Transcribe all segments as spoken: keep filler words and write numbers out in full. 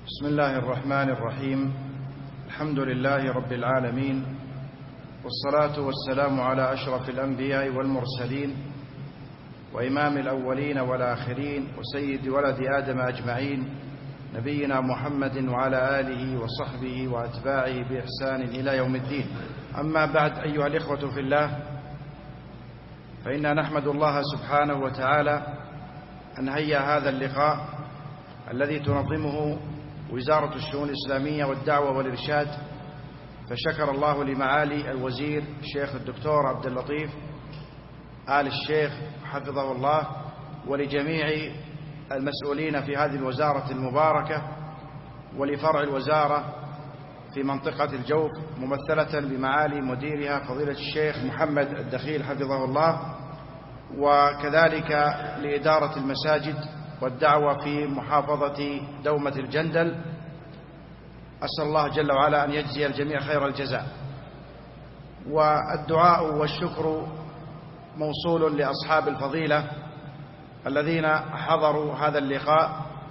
بسم الله الرحمن الرحيم. الحمد لله رب العالمين، والصلاة والسلام على أشرف الأنبياء والمرسلين وإمام الأولين والآخرين وسيد ولد آدم أجمعين، نبينا محمد وعلى آله وصحبه وأتباعه بإحسان إلى يوم الدين. أما بعد، أيها الإخوة في الله، فإنا نحمد الله سبحانه وتعالى أن هيا هذا اللقاء الذي تنظمه وزارة الشؤون الإسلامية والدعوة والإرشاد، فشكر الله لمعالي الوزير الشيخ الدكتور عبد اللطيف آل الشيخ حفظه الله، ولجميع المسؤولين في هذه الوزارة المباركة، ولفرع الوزارة في منطقة الجوف ممثلة بمعالي مديرها فضيلة الشيخ محمد الدخيل حفظه الله، وكذلك لإدارة المساجد والدعوة في محافظة دومة الجندل. أسأل الله جل وعلا أن يجزي الجميع خير الجزاء. والدعاء والشكر موصول لأصحاب الفضيلة الذين حضروا هذا اللقاء.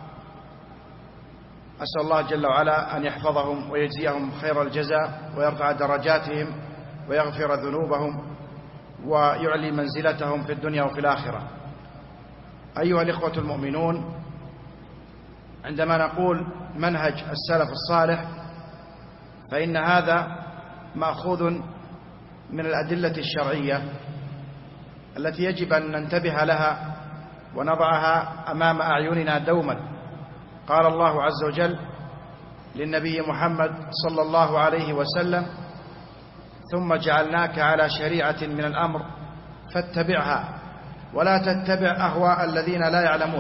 أسأل الله جل وعلا أن يحفظهم ويجزيهم خير الجزاء، ويرفع درجاتهم ويغفر ذنوبهم ويعلي منزلتهم في الدنيا وفي الآخرة. أيها الإخوة المؤمنون، عندما نقول منهج السلف الصالح فإن هذا مأخوذ من الأدلة الشرعية التي يجب أن ننتبه لها ونضعها أمام أعيننا دوما. قال الله عز وجل للنبي محمد صلى الله عليه وسلم: ثم جعلناك على شريعة من الأمر فاتبعها ولا تتبع أهواء الذين لا يعلمون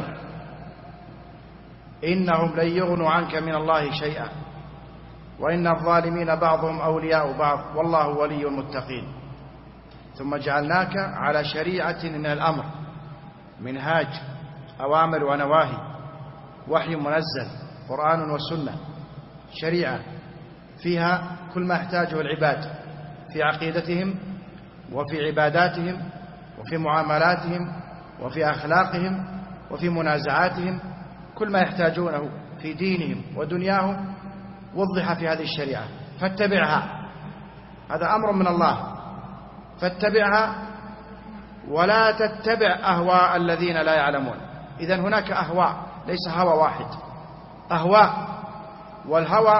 إنهم لن يغنوا عنك من الله شيئا وإن الظالمين بعضهم أولياء بعض والله ولي المتقين. ثم جعلناك على شريعة من الأمر، منهاج أوامر ونواهي، وحي منزل، قرآن وسنة، شريعة فيها كل ما يحتاجه العباد في عقيدتهم وفي عباداتهم وفي معاملاتهم وفي أخلاقهم وفي منازعاتهم، كل ما يحتاجونه في دينهم ودنياهم وضح في هذه الشريعة. فاتبعها، هذا أمر من الله، فاتبعها ولا تتبع أهواء الذين لا يعلمون. إذن هناك أهواء، ليس هوى واحد، أهواء. والهوى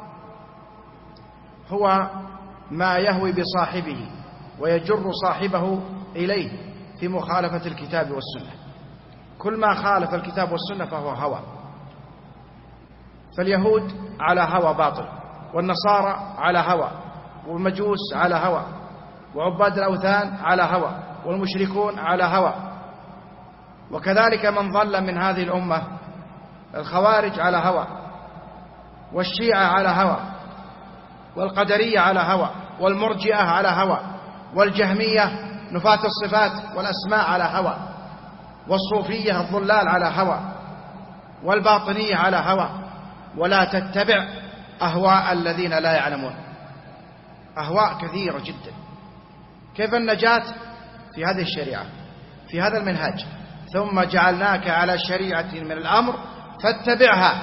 هو ما يهوي بصاحبه ويجر صاحبه إليه في مخالفة الكتاب والسنة. كل ما خالف الكتاب والسنة فهو هوى. فاليهود على هوى باطل، والنصارى على هوى، والمجوس على هوى، وعباد الأوثان على هوى، والمشركون على هوى. وكذلك من ضل من هذه الأمة، الخوارج على هوى، والشيعة على هوى، والقدرية على هوى، والمرجئة على هوى، والجهمية نفاة الصفات والأسماء على هوى، والصوفية الضلال على هوى، والباطنية على هوى. ولا تتبع أهواء الذين لا يعلمون. أهواء كثيرة جدا. كيف النجاة؟ في هذه الشريعة، في هذا المنهاج. ثم جعلناك على شريعة من الأمر فاتبعها،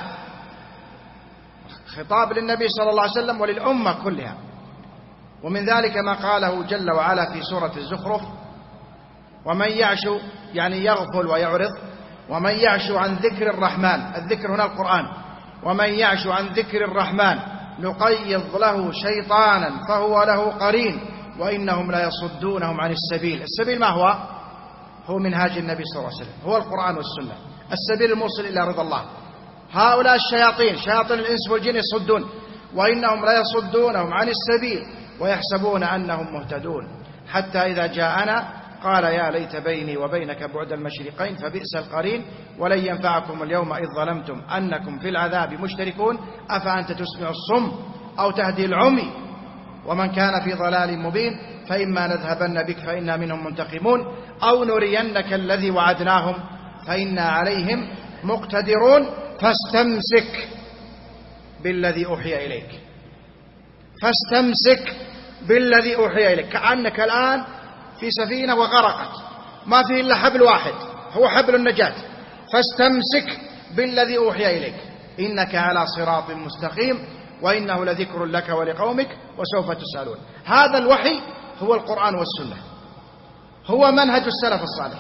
خطاب للنبي صلى الله عليه وسلم وللأمة كلها. ومن ذلك ما قاله جل وعلا في سورة الزخرف: ومن يعش، يعني يغفل ويعرض، ومن يعش عن ذكر الرحمن، الذكر هنا القرآن، ومن يعش عن ذكر الرحمن نقيض له شيطانا فهو له قرين وإنهم لا يصدونهم عن السبيل. السبيل ما هو؟ هو منهاج النبي صلى الله عليه وسلم، هو القرآن والسنة، السبيل الموصل إلى رضا الله. هؤلاء الشياطين، شياطين الإنس والجن، يصدون، وإنهم لا يصدونهم عن السبيل ويحسبون أنهم مهتدون، حتى إذا جاءنا قال يا ليت بيني وبينك بعد المشرقين فبئس القرين ولن ينفعكم اليوم إذ ظلمتم أنكم في العذاب مشتركون أفأنت تسمع الصم أو تهدي العمي ومن كان في ضلال مبين فإما نذهبن بك فإنا منهم منتقمون أو نرينك الذي وعدناهم فإنا عليهم مقتدرون فاستمسك بالذي أوحي إليك. فاستمسك بالذي أوحي إليك، كأنك الآن في سفينة وغرقت، ما فيه إلا حبل واحد هو حبل النجاة. فاستمسك بالذي أوحي إليك. إنك على صراط مستقيم وإنه لذكر لك ولقومك وسوف تسألون. هذا الوحي هو القرآن والسنة، هو منهج السلف الصالح.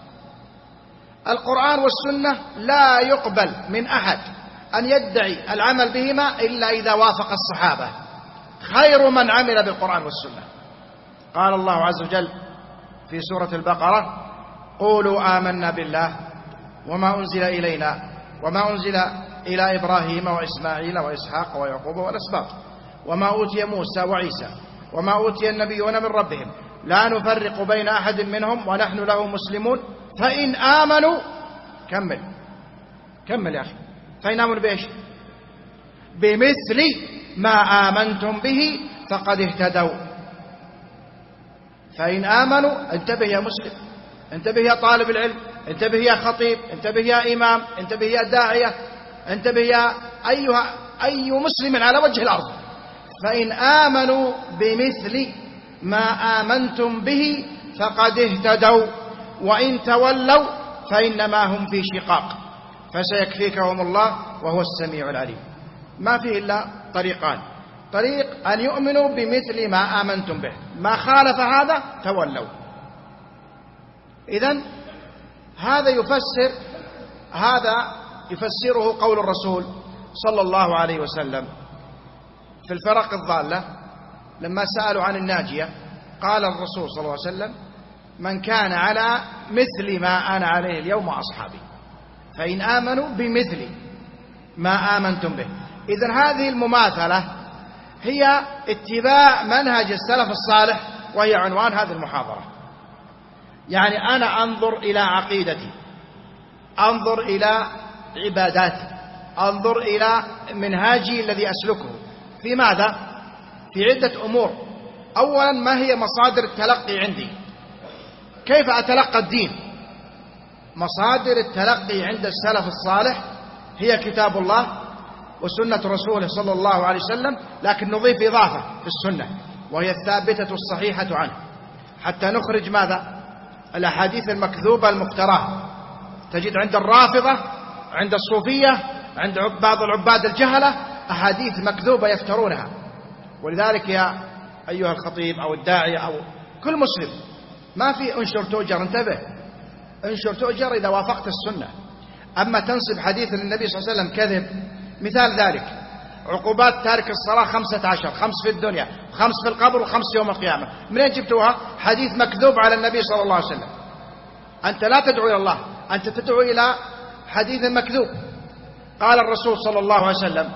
القرآن والسنة لا يقبل من أحد أن يدعي العمل بهما إلا إذا وافق الصحابة، خير من عمل بالقرآن والسنة. قال الله عز وجل في سورة البقرة: قولوا آمنا بالله وما أنزل إلينا وما أنزل إلى إبراهيم وإسماعيل وإسحاق ويعقوب والأسباط وما أوتي موسى وعيسى وما أوتي النبيون من ربهم لا نفرق بين أحد منهم ونحن له مسلمون فإن آمنوا كمل كمل يا أخي فإن آمنوا بإيش؟ بمثل ما آمنتم به فقد اهتدوا. فإن آمنوا، انتبه يا مسلم، انتبه يا طالب العلم، انتبه يا خطيب، انتبه يا إمام، انتبه يا داعية، انتبه يا أيها أي مسلم على وجه الأرض. فإن آمنوا بمثل ما آمنتم به فقد اهتدوا وإن تولوا فإنما هم في شقاق فسيكفيكهم الله وهو السميع العليم. ما فيه إلا طريقان: طريق أن يؤمنوا بمثل ما آمنتم به، ما خالف هذا تولوا. إذن هذا يفسر هذا يفسره قول الرسول صلى الله عليه وسلم في الفرق الضالة لما سألوا عن الناجية. قال الرسول صلى الله عليه وسلم: من كان على مثل ما أنا عليه اليوم وأصحابي فإن آمنوا بمثل ما آمنتم به. إذن هذه المماثلة هي اتباع منهج السلف الصالح، وهي عنوان هذه المحاضرة. يعني أنا أنظر إلى عقيدتي، أنظر إلى عباداتي، أنظر إلى منهاجي الذي أسلكه في ماذا؟ في عدة أمور. أولا، ما هي مصادر التلقي عندي؟ كيف أتلقى الدين؟ مصادر التلقي عند السلف الصالح هي كتاب الله وسنة رسوله صلى الله عليه وسلم، لكن نضيف إضافة في السنة وهي الثابتة الصحيحة عنه، حتى نخرج ماذا؟ الأحاديث المكذوبة المفتراة. تجد عند الرافضة، عند الصوفية، عند بعض العباد الجهلة أحاديث مكذوبة يفترونها. ولذلك يا أيها الخطيب أو الداعية أو كل مسلم، ما في انشر تؤجر، انتبه، انشر تؤجر إذا وافقت السنة. أما تنسب حديث للنبي صلى الله عليه وسلم كذب، مثال ذلك عقوبات تارك الصلاة خمسة عشر، خمس في الدنيا، خمس في القبر، وخمس يوم القيامة. منين جبتوها؟ حديث مكذوب على النبي صلى الله عليه وسلم. أنت لا تدعو إلى الله، أنت تدعو إلى حديث مكذوب. قال الرسول صلى الله عليه وسلم: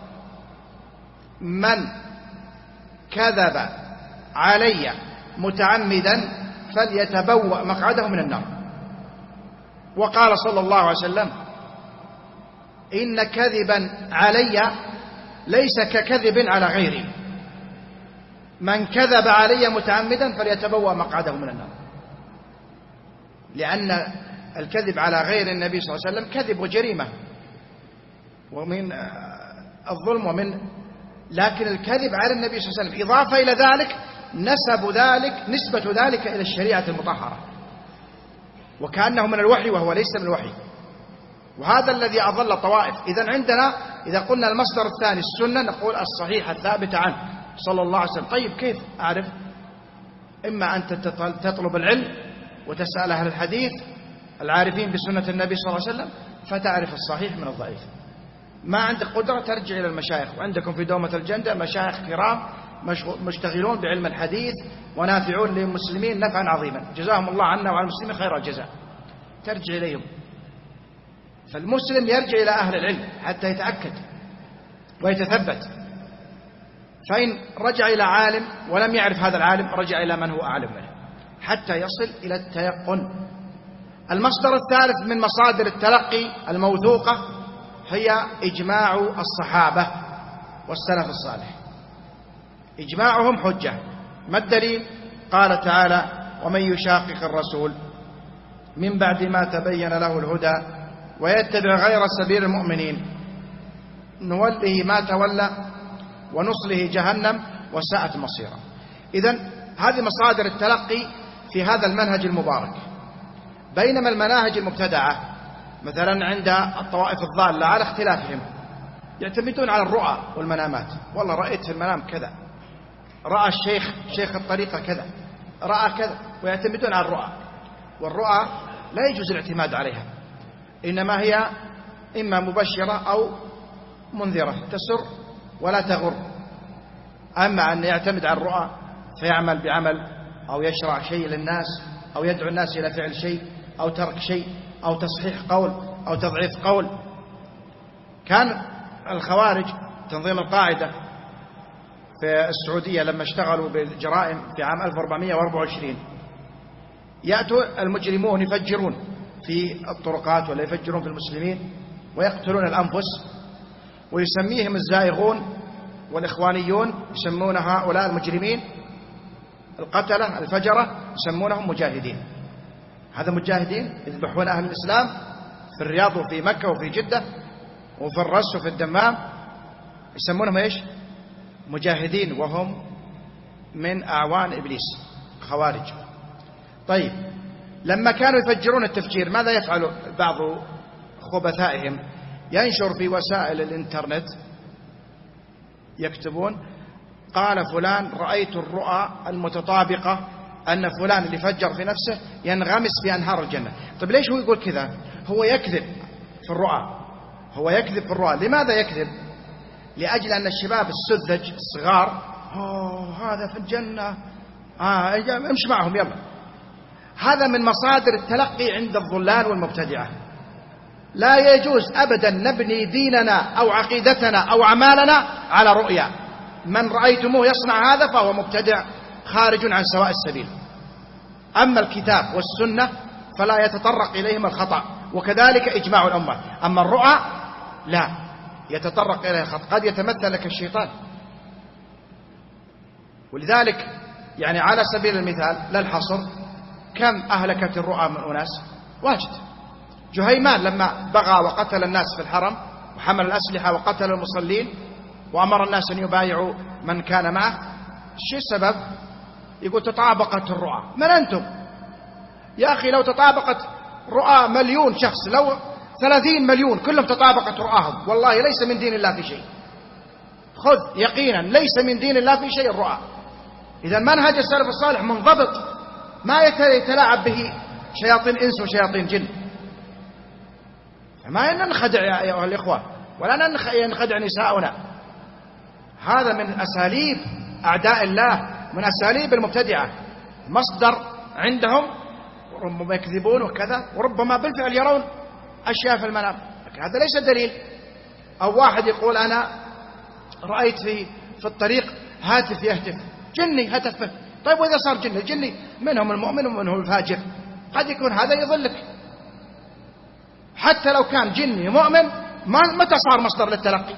من كذب علي متعمدا فليتبوأ مقعده من النار. وقال صلى الله عليه وسلم: إن كذبا علي ليس ككذب على غيري، من كذب علي متعمدا فليتبوأ مقعده من النار. لأن الكذب على غير النبي صلى الله عليه وسلم كذب وجريمة ومن الظلم ومن لكن الكذب على النبي صلى الله عليه وسلم إضافة إلى ذلك نسب ذلك نسبة ذلك إلى الشريعة المطهرة، وكأنه من الوحي وهو ليس من الوحي. وهذا الذي أضل طوائف. إذن عندنا إذا قلنا المصدر الثاني السنة، نقول الصحيحة الثابتة عنه صلى الله عليه وسلم. طيب كيف أعرف؟ إما أن تطلب العلم وتسأل أهل الحديث العارفين بسنة النبي صلى الله عليه وسلم فتعرف الصحيح من الضعيف. ما عندك قدرة ترجع إلى المشايخ، وعندكم في دومة الجندة مشايخ كرام مشتغلون بعلم الحديث ونافعون للمسلمين نفعا عظيما، جزاهم الله عنا وعن المسلمين خير الجزاء، ترجع إليهم. فالمسلم يرجع إلى أهل العلم حتى يتأكد ويتثبت. فإن رجع إلى عالم ولم يعرف هذا العالم رجع إلى من هو أعلم منه حتى يصل إلى التيقن. المصدر الثالث من مصادر التلقي الموثوقة هي إجماع الصحابة والسلف الصالح. إجماعهم حجة. ما الدليل؟ قال تعالى: ومن يشاقق الرسول من بعد ما تبين له الهدى ويتبع غير سبيل المؤمنين نوله ما تولى ونصله جهنم وساءت مصيرا. إذن هذه مصادر التلقي في هذا المنهج المبارك. بينما المناهج المبتدعة مثلا عند الطوائف الضالة على اختلافهم يعتمدون على الرؤى والمنامات. والله رأيت في المنام كذا، رأى الشيخ شيخ الطريقة كذا، رأى كذا، ويعتمدون على الرؤى. والرؤى لا يجوز الاعتماد عليها، إنما هي إما مبشرة أو منذرة تسر ولا تغر. أما أن يعتمد على الرؤى فيعمل بعمل أو يشرع شيء للناس أو يدعو الناس إلى فعل شيء أو ترك شيء أو تصحيح قول أو تضعيف قول. كان الخوارج تنظيم القاعدة في السعودية لما اشتغلوا بالجرائم في عام ألف وأربعمائة وأربعة وعشرين، يأتوا المجرمون يفجرون في الطرقات ولا يفجرون في المسلمين ويقتلون الأنفس، ويسميهم الزائغون والإخوانيون، يسمون هؤلاء المجرمين القتلة الفجرة يسمونهم مجاهدين. هذا مجاهدين يذبحون أهل الإسلام في الرياض وفي مكة وفي جدة وفي الرس وفي الدمام، يسمونهم إيش؟ مجاهدين، وهم من أعوان إبليس خوارج. طيب لما كانوا يفجرون التفجير ماذا يفعل بعض خبثائهم؟ ينشر في وسائل الإنترنت، يكتبون قال فلان رأيت الرؤى المتطابقة أن فلان اللي فجر في نفسه ينغمس في أنهار الجنة. طيب ليش هو يقول كذا؟ هو يكذب في الرؤى، هو يكذب في الرؤى. لماذا يكذب؟ لأجل أن الشباب السذج الصغار أوه هذا في الجنة، آه امش معهم يلا. هذا من مصادر التلقي عند الضلال والمبتدعة. لا يجوز أبدا نبني ديننا أو عقيدتنا أو أعمالنا على رؤيا. من رأيتموه يصنع هذا فهو مبتدع خارج عن سواء السبيل. أما الكتاب والسنة فلا يتطرق إليهم الخطأ، وكذلك إجماع الأمة. أما الرؤى لا يتطرق إليه الخطأ، قد يتمثل لك الشيطان. ولذلك يعني على سبيل المثال لا الحصر، كم أهلكت الرؤى من أناس واجد. جهيمان لما بغى وقتل الناس في الحرم وحمل الأسلحة وقتل المصلين وأمر الناس أن يبايعوا من كان معه، شو السبب؟ يقول تطابقت الرؤى. من أنتم يا أخي؟ لو تطابقت رؤى مليون شخص، لو ثلاثين مليون كلهم تطابقت رؤاهم، والله ليس من دين الله في شيء. خذ يقينا ليس من دين الله في شيء الرؤى. إذا منهج السلف الصالح منضبط، ما يتلاعب به شياطين إنس وشياطين جن. فما ننخدع يا أيها الإخوة، ولا ننخدع نساؤنا. هذا من أساليب أعداء الله، من أساليب المبتدعة. مصدر عندهم ربما يكذبون وكذا، وربما بالفعل يرون أشياء في المنام، لكن هذا ليس دليل. أو واحد يقول أنا رأيت في في الطريق هاتف يهتف، جني هتف به. طيب وإذا صار جني، الجني منهم المؤمن ومنهم الفاجر، قد يكون هذا يضلك. حتى لو كان جني مؤمن، ما متى صار مصدر للتلقي؟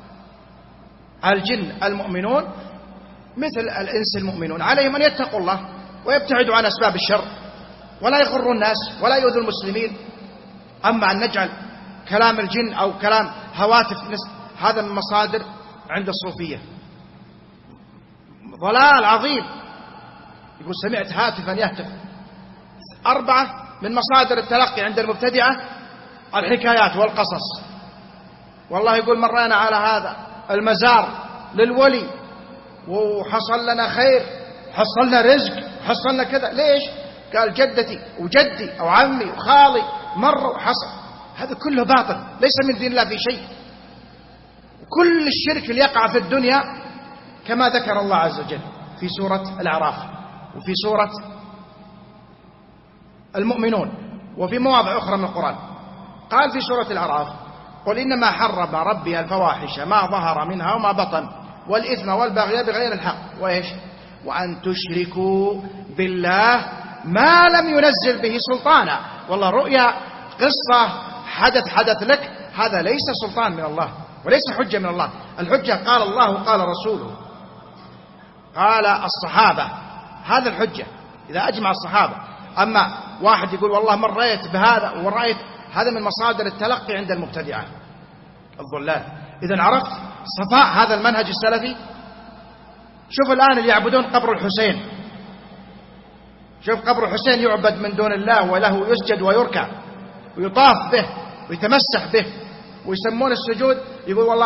الجن المؤمنون مثل الإنس المؤمنون، عليهم أن يتقوا الله ويبتعدوا عن أسباب الشر ولا يغروا الناس ولا يؤذوا المسلمين. أما أن نجعل كلام الجن أو كلام هواتف هذا من مصادر عند الصوفية ضلال عظيم. يقول سمعت هاتفا يهتف. أربعة من مصادر التلقي عند المبتدعة الحكايات والقصص. والله يقول مرينا على هذا المزار للولي وحصل لنا خير، حصلنا رزق، حصلنا كذا. ليش؟ قال جدتي وجدي أو عمي وخالي مروا وحصل. هذا كله باطل، ليس من دين الله في شيء. كل الشرك اللي يقع في الدنيا كما ذكر الله عز وجل في سورة الأعراف وفي سورة المؤمنون وفي مواضع أخرى من القرآن. قال في سورة الأعراف قل إنما حرم ربي الفواحش ما ظهر منها وما بطن والإثم والبغي بغير الحق وإيش وأن تشركوا بالله ما لم ينزل به سلطانا. والله رؤيا قصة حدث حدث لك، هذا ليس سلطان من الله وليس حجة من الله. الحجة قال الله قال رسوله قال الصحابة، هذا الحجة إذا أجمع الصحابة. أما واحد يقول والله مريت بهذا ورأيت، هذا من مصادر التلقي عند المبتدعة الضلال. إذن عرفت صفاء هذا المنهج السلفي. شوف الآن اللي يعبدون قبر الحسين، شوف قبر الحسين يعبد من دون الله وله يسجد ويركع ويطاف به ويتمسح به ويسمون السجود، يقول والله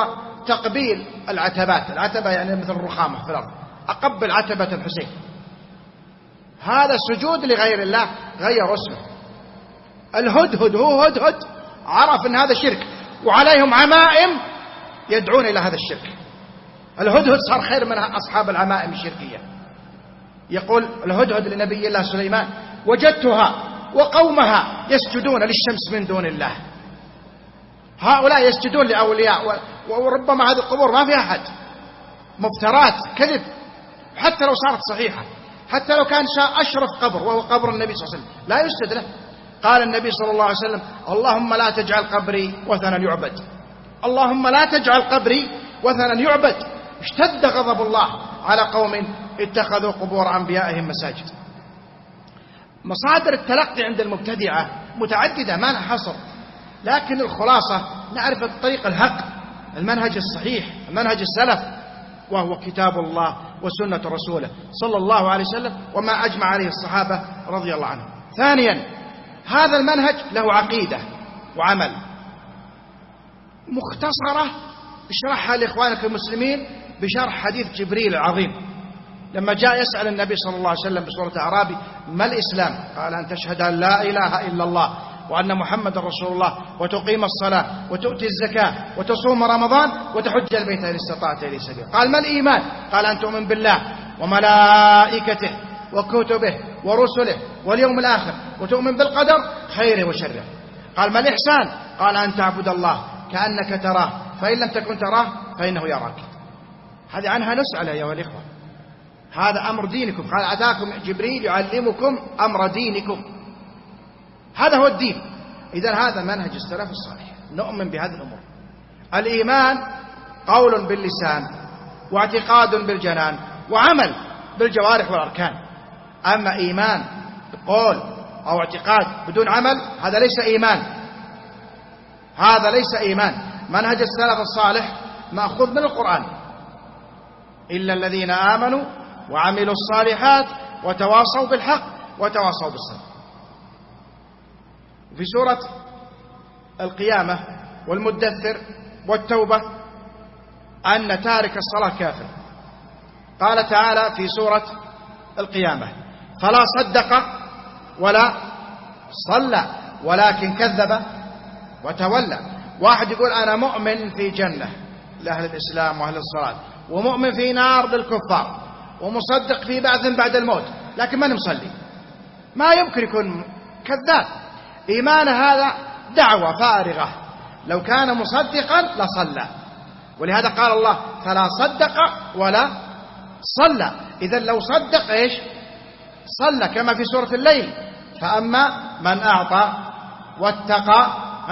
تقبيل العتبات، العتبة يعني مثل الرخامة في الأرض، أقبل عتبة الحسين، هذا سجود لغير الله، غير اسمه. الهدهد هو هدهد عرف أن هذا شرك، وعليهم عمائم يدعون إلى هذا الشرك. الهدهد صار خير من أصحاب العمائم الشركية. يقول الهدهد لنبي الله سليمان: وجدتها وقومها يسجدون للشمس من دون الله. هؤلاء يسجدون لأولياء، وربما هذه القبور ما فيها أحد، مفترات، كذب. حتى لو صارت صحيحة، حتى لو كان أشرف قبر وهو قبر النبي صلى الله عليه وسلم، لا يسجد له. قال النبي صلى الله عليه وسلم: اللهم لا تجعل قبري وثنا يعبد، اللهم لا تجعل قبري وثنا يعبد. اشتد غضب الله على قوم اتخذوا قبور أنبيائهم مساجد. مصادر التلقي عند المبتدعة متعددة ما لها حصر، لكن الخلاصة نعرف الطريق الحق، المنهج الصحيح، المنهج السلف، وهو كتاب الله وسنة رسوله صلى الله عليه وسلم وما أجمع عليه الصحابة رضي الله عنهم. ثانيا، هذا المنهج له عقيدة وعمل مختصرة اشرحها لإخوانك المسلمين بشرح حديث جبريل العظيم لما جاء يسأل النبي صلى الله عليه وسلم بسورة أعرابي: ما الإسلام؟ قال: أن تشهد أن لا إله إلا الله وأن محمد رسول الله، وتقيم الصلاة، وتؤتي الزكاة، وتصوم رمضان، وتحج البيت إن استطعت إليه سبيلا. قال: ما الإيمان؟ قال: أن تؤمن بالله وملائكته وكتبه ورسله واليوم الآخر، وتؤمن بالقدر خيره وشره. قال: ما الإحسان؟ قال: أن تعبد الله كأنك تراه، فإن لم تكن تراه فإنه يراك. هذه عنها نسأل أيها الإخوة، هذا أمر دينكم. قال: أتاكم جبريل يعلمكم أمر دينكم، هذا هو الدين. إذن هذا منهج السلف الصالح، نؤمن بهذه الأمور. الإيمان قول باللسان، واعتقاد بالجنان، وعمل بالجوارح والأركان. أما إيمان قول أو اعتقاد بدون عمل، هذا ليس إيمان، هذا ليس إيمان. منهج السلف الصالح مأخوذ من القرآن: إلا الذين آمنوا وعملوا الصالحات وتواصوا بالحق وتواصوا بالصبر. في سورة القيامة والمدثر والتوبة أن تارك الصلاة كافر. قال تعالى في سورة القيامة: فلا صدق ولا صلى ولكن كذب وتولى. واحد يقول: أنا مؤمن في جنة لأهل الإسلام وأهل الصلاة، ومؤمن في نار للكفار، ومصدق في بعث بعد الموت، لكن ما نصلي. ما يمكن يكون كذاب. إيمان هذا دعوة فارغة، لو كان مصدقا لصلى. ولهذا قال الله: فلا صدق ولا صلى. إذن لو صدق إيش؟ صلى، كما في سورة الليل: فأما من أعطى واتقى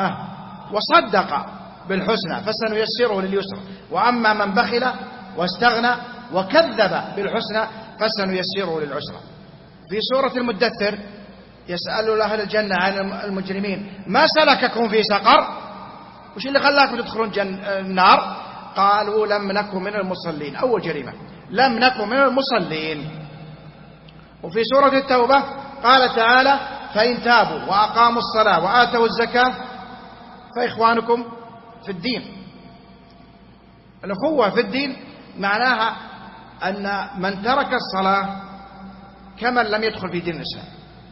وصدق بالحسنى فسنيسره لليسرى، وأما من بخل واستغنى وكذب بالحسنى فسنيسره للعسرى. في سورة المدثر يسأل أهل الجنة عن المجرمين: ما سلككم في سقر؟ وش اللي خلاكم تدخلون جن... النار؟ قالوا: لم نكن من المصلين. أول جريمة، لم نكن من المصلين. وفي سورة التوبة قال تعالى: فإن تابوا وأقاموا الصلاة وآتوا الزكاة فإخوانكم في الدين. الأخوة في الدين معناها أن من ترك الصلاة كمن لم يدخل في دين الإسلام.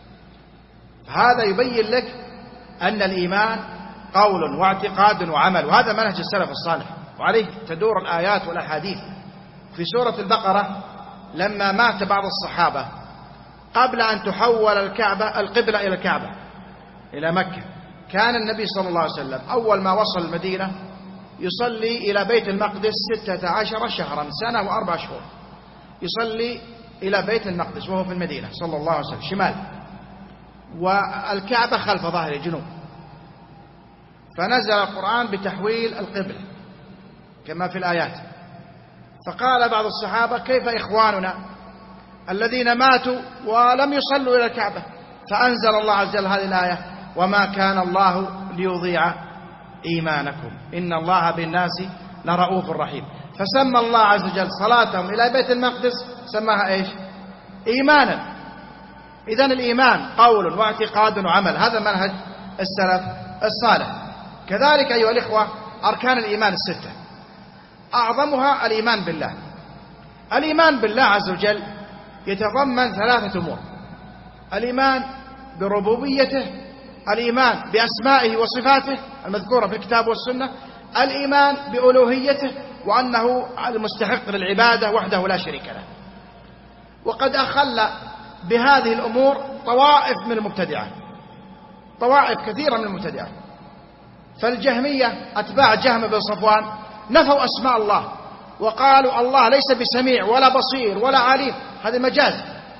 هذا يبين لك أن الإيمان قول واعتقاد وعمل، وهذا منهج السلف الصالح، وعليه تدور الآيات والأحاديث. في سورة البقرة لما مات بعض الصحابة قبل أن تحول الكعبة القبلة إلى الكعبة إلى مكة، كان النبي صلى الله عليه وسلم أول ما وصل المدينة يصلي إلى بيت المقدس ستة عشر شهرا، سنة وأربع شهور يصلي إلى بيت المقدس وهو في المدينة صلى الله عليه وسلم شمال، والكعبة خلف ظهره جنوب. فنزل القرآن بتحويل القبلة كما في الآيات. فقال بعض الصحابة: كيف إخواننا الذين ماتوا ولم يصلوا إلى الكعبة؟ فأنزل الله عز وجل هذه الآية: وما كان الله ليضيع إيمانكم إن الله بالناس لرؤوف رحيم. فسمى الله عز وجل صلاتهم إلى بيت المقدس سماها إيش؟ إيمانا. إذن الإيمان قول واعتقاد وعمل، هذا منهج السلف الصالح. كذلك أيها الإخوة أركان الإيمان الستة: أعظمها الإيمان بالله. الإيمان بالله عز وجل يتضمن ثلاثة أمور: الإيمان بربوبيته، الإيمان بأسمائه وصفاته المذكورة في الكتاب والسنة، الإيمان بألوهيته وأنه المستحق للعبادة وحده لا شريك له. وقد أخل بهذه الأمور طوائف من المبتدعة، طوائف كثيرة من المبتدعة. فالجهمية أتباع جهم بن صفوان نفوا أسماء الله وقالوا الله ليس بسميع ولا بصير ولا عليم، هذا مجاز.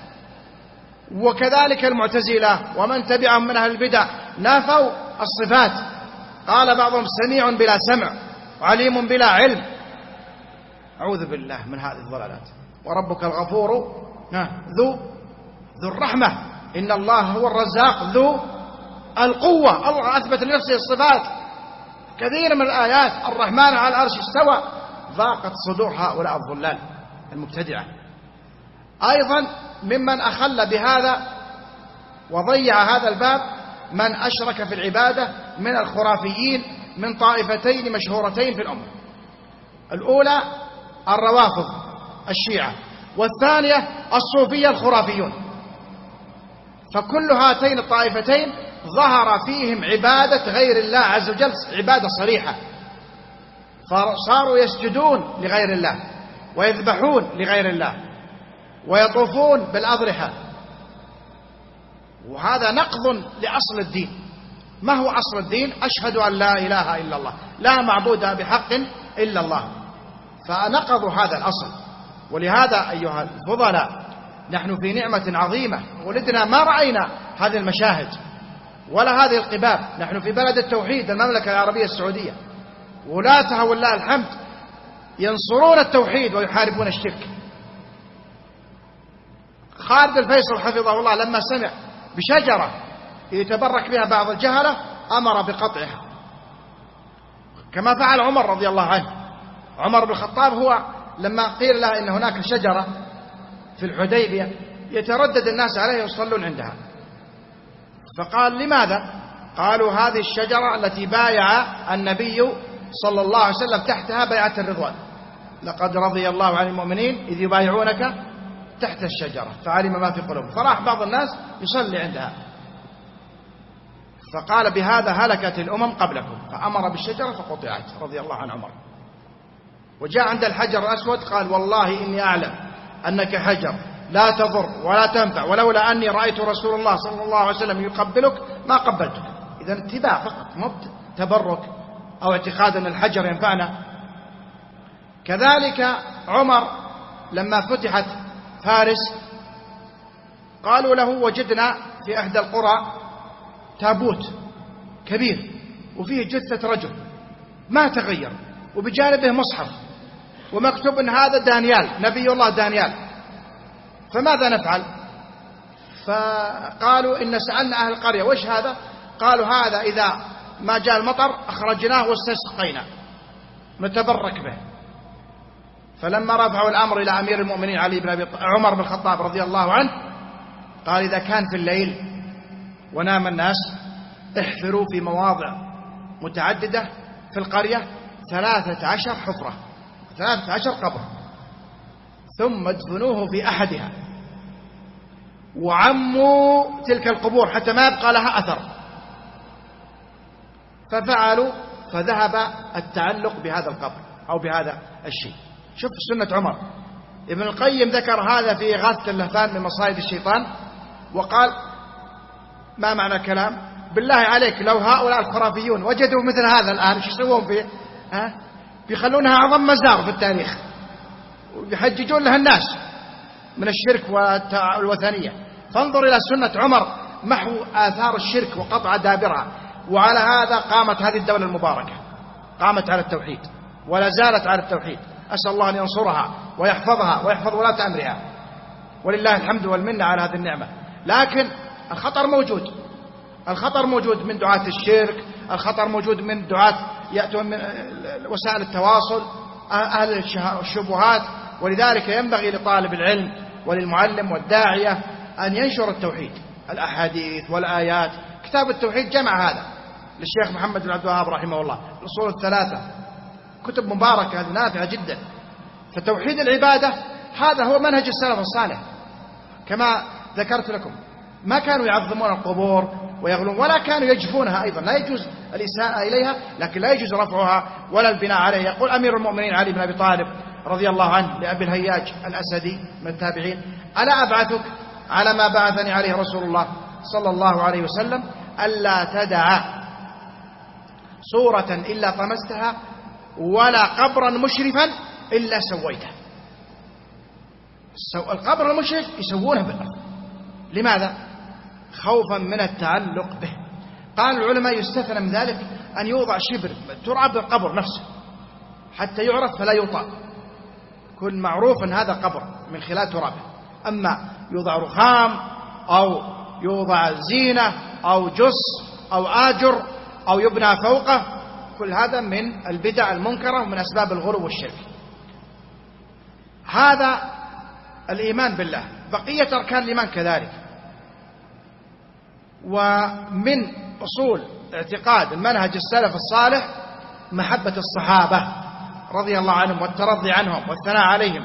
وكذلك المعتزلة ومن تبعهم من أهل البدع نفوا الصفات، قال بعضهم سميع بلا سمع وعليم بلا علم. أعوذ بالله من هذه الضلالات. وربك الغفور ذو ذو الرحمة، إن الله هو الرزاق ذو القوة. الله أثبت لنفسه الصفات كثير من الآيات. الرحمن على العرش استوى. ضاقت صدور هؤلاء الضلال المبتدعة. أيضا ممن أخل بهذا وضيع هذا الباب من أشرك في العبادة من الخرافيين من طائفتين مشهورتين في الأمة: الأولى الروافض الشيعة، والثانية الصوفية الخرافيون. فكل هاتين الطائفتين ظهر فيهم عبادة غير الله عز وجل، عبادة صريحة، فصاروا يسجدون لغير الله ويذبحون لغير الله ويطوفون بالأضرحة، وهذا نقض لأصل الدين. ما هو أصل الدين؟ أشهد أن لا إله إلا الله، لا معبود بحق إلا الله. فنقضوا هذا الأصل. ولهذا أيها الفضلاء نحن في نعمة عظيمة، ولدنا ما رأينا هذه المشاهد ولا هذه القباب. نحن في بلد التوحيد، المملكة العربية السعودية، ولاتها ولله الحمد ينصرون التوحيد ويحاربون الشرك. خالد الفيصل حفظه الله لما سمع بشجرة يتبرك بها بعض الجهلة أمر بقطعها، كما فعل عمر رضي الله عنه. عمر بن الخطاب هو لما قيل له إن هناك شجرة في الحديبية يتردد الناس عليها يصلون عندها، فقال: لماذا؟ قالوا: هذه الشجرة التي بايع النبي صلى الله عليه وسلم تحتها بيعة الرضوان، لقد رضي الله عن المؤمنين إذ يبايعونك تحت الشجرة فعلم ما في قلوبهم. فراح بعض الناس يصلي عندها، فقال: بهذا هلكت الأمم قبلكم، فأمر بالشجرة فقطعت رضي الله عن عمر. وجاء عند الحجر الأسود قال: والله إني أعلم أنك حجر لا تضر ولا تنفع، ولولا أني رأيت رسول الله صلى الله عليه وسلم يقبلك ما قبلتك. إذن اتباع فقط، مو تبرك أو اعتقاد أن الحجر ينفعنا. كذلك عمر لما فتحت فارس قالوا له: وجدنا في إحدى القرى تابوت كبير وفيه جثة رجل ما تغير وبجانبه مصحف ومكتوب أن هذا دانيال نبي الله دانيال، فماذا نفعل؟ فقالوا: إن سألنا أهل القرية وش هذا؟ قالوا: هذا إذا ما جاء المطر أخرجناه واستسقينا نتبرك به. فلما رفعوا الأمر إلى أمير المؤمنين علي بن أبي عمر بن الخطاب رضي الله عنه قال: إذا كان في الليل ونام الناس احفروا في مواضع متعددة في القرية ثلاثة عشر حفرة، ثلاثة عشر قبر، ثم ادفنوه في أحدها وعموا تلك القبور حتى ما يبقى لها أثر. ففعلوا، فذهب التعلق بهذا القبر أو بهذا الشيء. شوف سنة عمر. ابن القيم ذكر هذا في إغاثة اللهفان من مصائد الشيطان، وقال: ما معنى كلام؟ بالله عليك لو هؤلاء الخرافيون وجدوا مثل هذا الآن ايش يسوون فيه؟ ها؟ بيخلونها أعظم مزار في التاريخ ويحججون لها الناس من الشرك والوثنية. فانظر إلى سنة عمر محو آثار الشرك وقطع دابرها. وعلى هذا قامت هذه الدولة المباركة، قامت على التوحيد ولا زالت على التوحيد. أسأل الله أن ينصرها ويحفظها ويحفظ ولاة أمرها، ولله الحمد والمنة على هذه النعمة. لكن الخطر موجود، الخطر موجود من دعاة الشرك، الخطر موجود من دعاة يأتون من وسائل التواصل أهل الشبهات. ولذلك ينبغي لطالب العلم وللمعلم والداعية أن ينشر التوحيد، الأحاديث والآيات. كتاب التوحيد جمع هذا للشيخ محمد بن عبد الوهاب رحمه الله، الأصول الثلاثة كتب مباركة نافعة جدا. فتوحيد العبادة هذا هو منهج السلف الصالح كما ذكرت لكم. ما كانوا يعظمون القبور ويغلون، ولا كانوا يجفونها أيضا، لا يجوز الإساءة إليها، لكن لا يجوز رفعها ولا البناء عليها. يقول أمير المؤمنين علي بن أبي طالب رضي الله عنه لأبي الهياج الأسدي من التابعين: ألا أبعثك على ما بعثني عليه رسول الله صلى الله عليه وسلم، ألا تدع صورة إلا طمستها ولا قبرا مشرفا إلا سويته. القبر المشرف يسوونه بالأرض. لماذا؟ خوفا من التعلق به. قال العلماء يستثنى من ذلك أن يوضع شبر تراب القبر نفسه حتى يعرف فلا يطأ، كل معروف أن هذا قبر من خلال ترابه. أما يوضع رخام أو يوضع زينة أو جص أو آجر أو يبنى فوقه، كل هذا من البدع المنكرة ومن أسباب الغلو والشرك. هذا الإيمان بالله. بقية أركان الإيمان كذلك. ومن أصول اعتقاد المنهج السلف الصالح محبة الصحابة رضي الله عنهم والترضي عنهم والثناء عليهم،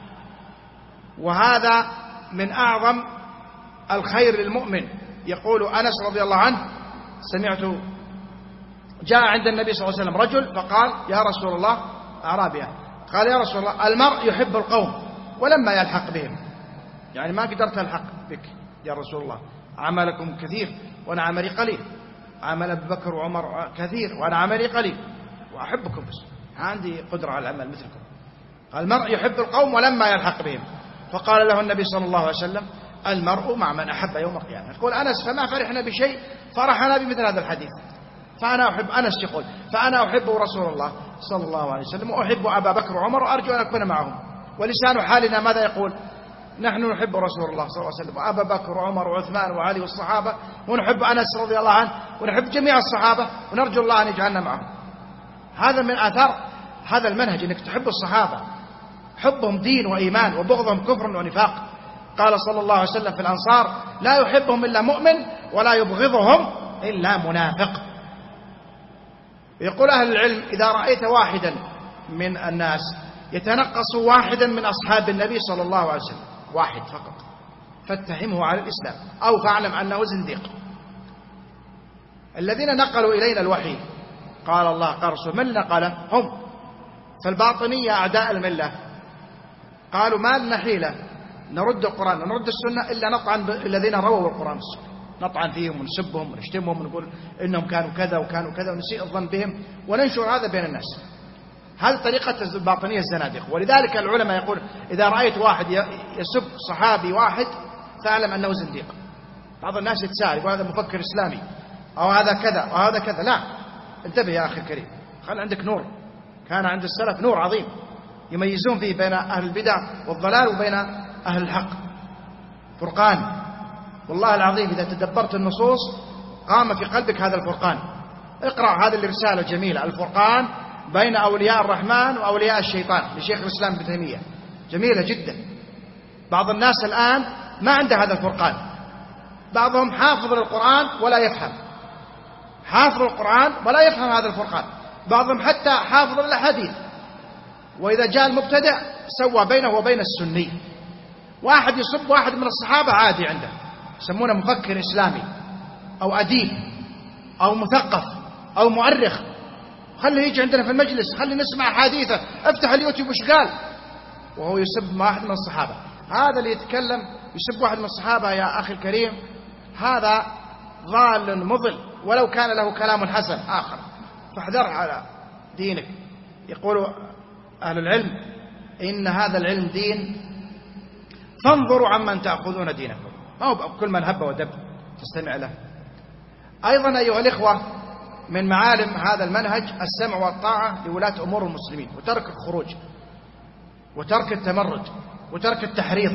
وهذا من أعظم الخير للمؤمن. يقول أنس رضي الله عنه: سمعت جاء عند النبي صلى الله عليه وسلم رجل فقال: يا رسول الله، أعرابيا، قال: يا رسول الله، المرء يحب القوم ولما يلحق بهم، يعني ما قدرت ألحق بك يا رسول الله، عملكم كثير وأنا عملي قليل، عمل أبي بكر وعمر كثير وأنا عملي قليل، وأحبكم بس عندي قدرة على العمل مثلكم. قال: المرء يحب القوم ولما يلحق بهم. فقال له النبي صلى الله عليه وسلم: المرء مع من أحب يوم القيامة. يقول أنس: فما فرحنا بشيء فرحنا بمثل هذا الحديث. فأنا أحب، أنس يقول: فأنا أحب رسول الله صلى الله عليه وسلم وأحب أبا بكر وعمر وأرجو أن أكون معهم. ولسان حالنا ماذا يقول؟ نحن نحب رسول الله صلى الله عليه وسلم وأبا بكر وعمر وعثمان وعلي والصحابة، ونحب أنس رضي الله عنه، ونحب جميع الصحابة، ونرجو الله أن يجعلنا معهم. هذا من آثار هذا المنهج، أنك تحب الصحابة، حبهم دين وإيمان وبغضهم كفر ونفاق. قال صلى الله عليه وسلم في الأنصار: لا يحبهم إلا مؤمن ولا يبغضهم إلا منافق. يقول أهل العلم: إذا رأيت واحدا من الناس يتنقص واحدا من أصحاب النبي صلى الله عليه وسلم، واحد فقط، فاتهمه على الإسلام أو فاعلم أنه زنديق. الذين نقلوا إلينا الوحي قال الله قال رسول من نقله؟ هم. فالباطنية أعداء الملة قالوا: ما لنا حيلة نرد القرآن ونرد السنة إلا نطعن الذين رووا القرآن والسنة، نطعن فيهم ونسبهم ونشتمهم ونقول إنهم كانوا كذا وكانوا كذا ونسيء الظن بهم وننشر هذا بين الناس. هذه طريقة الباطنية الزنادقة. ولذلك العلماء يقول: إذا رأيت واحد يسب صحابي واحد فاعلم أنه زنديق. بعض الناس يتساءل يقول: هذا مفكر إسلامي أو هذا كذا أو هذا كذا. لا، انتبه يا أخي الكريم، خل عندك نور. كان عند السلف نور عظيم يميزون فيه بين أهل البدع والضلال وبين أهل الحق، فرقان. والله العظيم إذا تدبرت النصوص قام في قلبك هذا الفرقان. اقرأ هذه الرسالة الجميلة: الفرقان بين أولياء الرحمن وأولياء الشيطان لشيخ الإسلام ابن تيمية، جميلة جدا. بعض الناس الآن ما عنده هذا الفرقان، بعضهم حافظ للقرآن ولا يفهم، حافظ القرآن ولا يفهم هذا الفرقان، بعضهم حتى حافظ للأحاديث، وإذا جاء المبتدع سوى بينه وبين السني. واحد يصب واحد من الصحابة عادي عنده، يسمونه مفكر إسلامي أو أديب أو مثقف أو مؤرخ، خليه يجي عندنا في المجلس، خليه نسمع حديثه، افتح اليوتيوب وش قال، وهو يسب واحد من الصحابة. هذا اللي يتكلم يسب واحد من الصحابة يا أخي الكريم هذا ضال مضل، ولو كان له كلام حسن آخر، فاحذر على دينك. يقول أهل العلم: إن هذا العلم دين، فانظروا عمن تأخذون دينكم، ما هو كل من هب ودب تستمع له. أيضا أيها الإخوة، من معالم هذا المنهج السمع والطاعة لولاة أمور المسلمين، وترك الخروج وترك التمرد وترك التحريض.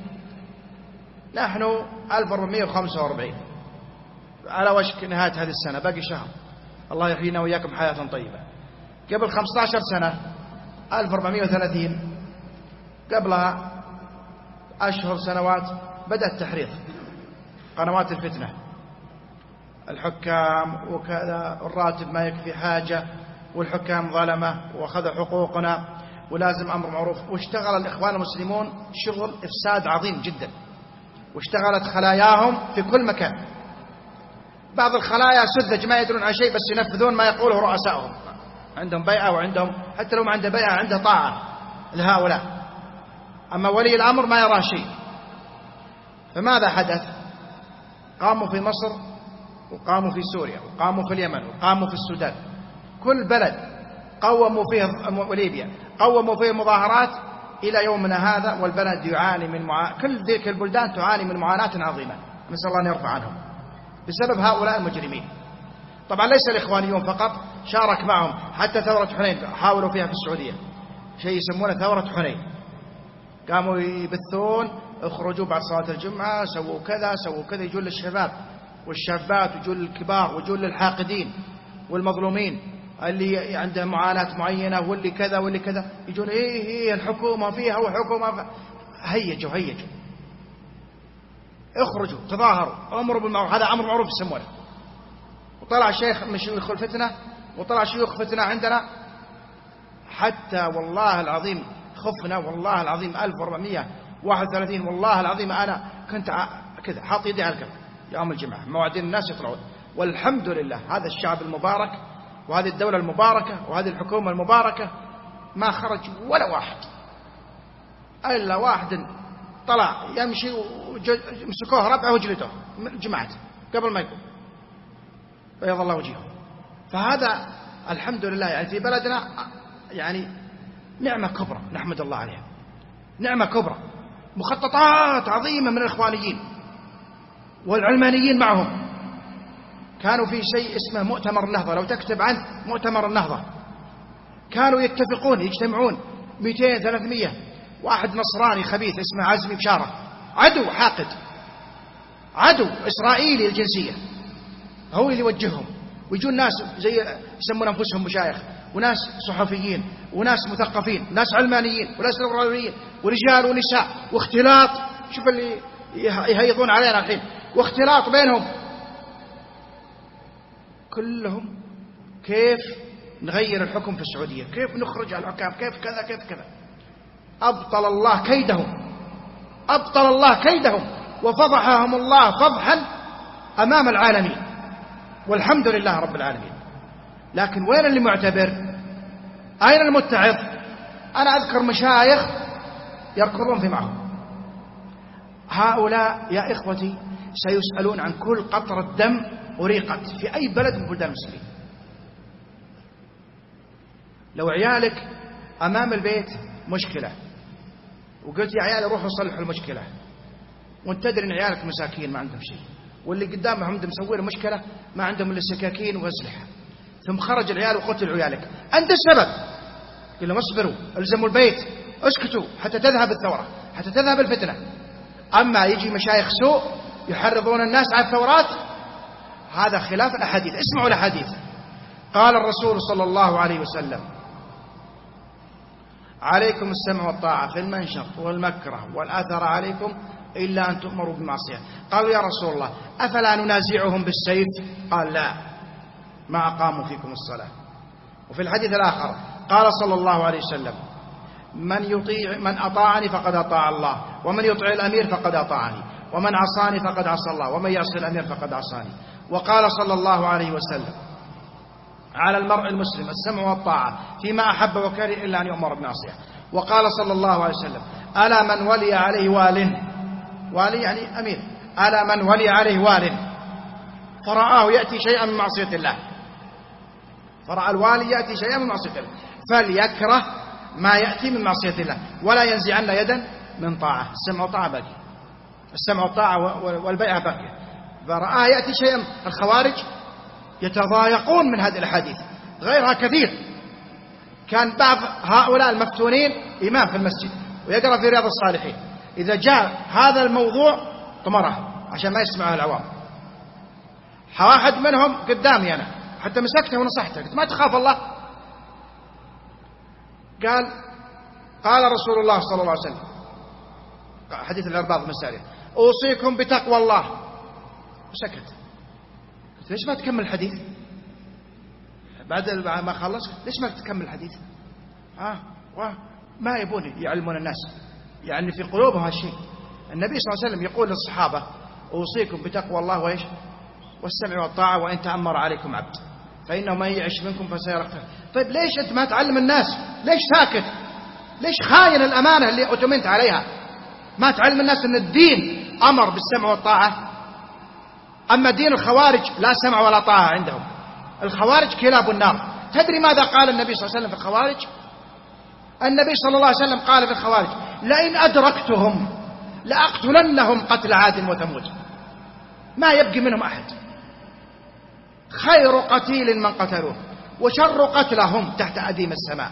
نحن ألف وأربعمائة وخمسة وأربعين على وشك نهاية هذه السنة، باقي شهر، الله يحيينا وإياكم حياة طيبة. قبل خمسة عشر سنة ألف وأربعمائة وثلاثين، قبلها أشهر سنوات، بدأ التحريض، قنوات الفتنة، الحكام وكذا، الراتب ما يكفي حاجة، والحكام ظلمة وأخذوا حقوقنا ولازم أمر معروف. واشتغل الإخوان المسلمون شغل إفساد عظيم جدا، واشتغلت خلاياهم في كل مكان. بعض الخلايا سذج ما يدرون عن شيء، بس ينفذون ما يقوله رؤسائهم، عندهم بيعة وعندهم حتى لو ما عنده بيعة عنده طاعة لهؤلاء، أما ولي الأمر ما يرى شيء. فماذا حدث؟ قاموا في مصر وقاموا في سوريا وقاموا في اليمن وقاموا في السودان، كل بلد قوموا فيه، وليبيا قوموا فيه مظاهرات إلى يومنا هذا، والبلد يعاني من معا... كل ذيك البلدان تعاني من معاناة عظيمة، نسأل الله أن يرفع عنهم بسبب هؤلاء المجرمين. طبعا ليس الإخوانيون فقط، شارك معهم حتى ثورة حنين حاولوا فيها في السعودية، شيء يسمونه ثورة حنين، قاموا يبثون اخرجوا بعد صلاة الجمعة، سووا كذا سووا كذا، يجون للشباب والشابات ويجون للكبار ويجون للحاقدين والمظلومين اللي عندهم معاناة معينة واللي كذا واللي كذا، يجون ايه ايه الحكومة فيها وحكومة فيها. هيجوا هيجوا اخرجوا تظاهروا امروا بالمعروف، هذا امر معروف يسمونه. وطلع شيخ من شيوخ الفتنة وطلع شيوخ فتنة عندنا، حتى والله العظيم خفنا، والله العظيم ألف وأربعمائة وواحد وثلاثين، والله العظيم أنا كنت كذا حاط يدي على الكف يوم الجمعة، موعدين الناس يطلعون، والحمد لله هذا الشعب المبارك وهذه الدولة المباركة وهذه الحكومة المباركة ما خرج ولا واحد إلا واحد طلع يمشي ومسكوه ربعه وجلدوه جماعة قبل ما يكون بيض الله وجهه. فهذا الحمد لله يعني في بلدنا يعني نعمة كبرى نحمد الله عليها، نعمة كبرى. مخططات عظيمة من الإخوانيين والعلمانيين معهم، كانوا في شيء اسمه مؤتمر النهضة، لو تكتب عنه مؤتمر النهضة، كانوا يتفقون يجتمعون مئتين ثلاثمائة، واحد نصراني خبيث اسمه عزمي بشارة، عدو حاقد عدو إسرائيلي الجنسية، هو اللي يوجههم، ويجون ناس زي يسمون أنفسهم مشايخ وناس صحفيين وناس مثقفين وناس علمانيين وناس ليبراليين ورجال ونساء، واختلاط، شوف اللي يهيضون علينا الحين، واختلاط بينهم كلهم. كيف نغير الحكم في السعودية، كيف نخرج على الحكام، كيف كذا كيف كذا. أبطل الله كيدهم، أبطل الله كيدهم وفضحهم الله فضحا أمام العالمين، والحمد لله رب العالمين. لكن وين اللي معتبر؟ أين المتعظ؟ أنا أذكر مشايخ يركضون في معهم. هؤلاء يا إخوتي سيسألون عن كل قطرة دم أريقت في أي بلد من بلدان المسلمين. لو عيالك أمام البيت مشكلة وقلت يا عيال روحوا صلحوا المشكلة، وانت تدري ان عيالك مساكين ما عندهم شيء، واللي قدامهم عندهم مسوين مشكلة ما عندهم الا السكاكين واسلحة، ثم خرج العيال وقتلوا عيالك، انت السبب. قل لهم اصبروا، الزموا البيت، اسكتوا حتى تذهب الثورة، حتى تذهب الفتنة. اما يجي مشايخ سوء يحرضون الناس على الثورات، هذا خلاف الاحاديث. اسمعوا الاحاديث. قال الرسول صلى الله عليه وسلم: عليكم السمع والطاعة في المنشط والمكره والأثر عليكم إلا أن تؤمروا بمعصية. قالوا يا رسول الله أفلا ننازعهم بالسيف؟ قال لا، ما أقاموا فيكم الصلاة. وفي الحديث الآخر قال صلى الله عليه وسلم: من يطيع من أطاعني فقد أطاع الله، ومن يطيع الأمير فقد أطاعني، ومن عصاني فقد عصى الله، ومن يعصي الأمير فقد عصاني. وقال صلى الله عليه وسلم: على المرء المسلم السمع والطاعة فيما أحب وكره إلا أن يؤمر بمعصية. وقال صلى الله عليه وسلم: ألا من ولي عليه وال، والي يعني أمير، ألا من ولي عليه وال فرآه يأتي شيئا من معصية الله، فرأى الوالي يأتي شيئا من معصية الله فليكره ما يأتي من معصية الله ولا ينزعن يدا من طاعة. السمع والطاعة باقي، السمع والطاعة والبيعة باقية. فرآه يأتي شيئا. الخوارج يتضايقون من هذه الأحاديث، غيرها كثير. كان بعض هؤلاء المفتونين إمام في المسجد ويقرأ في رياض الصالحين، إذا جاء هذا الموضوع طمره عشان ما يسمعه العوام. واحد منهم قدامي أنا حتى مسكته ونصحته، قلت ما تخاف الله؟ قال قال رسول الله صلى الله عليه وسلم، حديث العرباض بن سارية: أوصيكم بتقوى الله. وسكت. قلت ليش ما تكمل الحديث؟ بعد ما خلص ليش ما تكمل الحديث؟ آه ما يبون يعلمون الناس، يعني في قلوبهم هالشيء. النبي صلى الله عليه وسلم يقول للصحابة أوصيكم بتقوى الله وإيش والسمع والطاعة وإن تأمر عليكم عبد فإنه من يعش منكم فسيرى اختلافا. طيب ليش أنت ما تعلم الناس؟ ليش ساكت؟ ليش خاين الأمانة اللي أتمنت عليها؟ ما تعلم الناس أن الدين أمر بالسمع والطاعة. أما دين الخوارج لا سمع ولا طاعة عندهم. الخوارج كلاب النار. تدري ماذا قال النبي صلى الله عليه وسلم في الخوارج؟ النبي صلى الله عليه وسلم قال في الخوارج لئن أدركتهم لأقتلنهم قتل عاد وثمود. ما يبقي منهم أحد. خير قتيل من قتلوه وشر قتلهم تحت أديم السماء.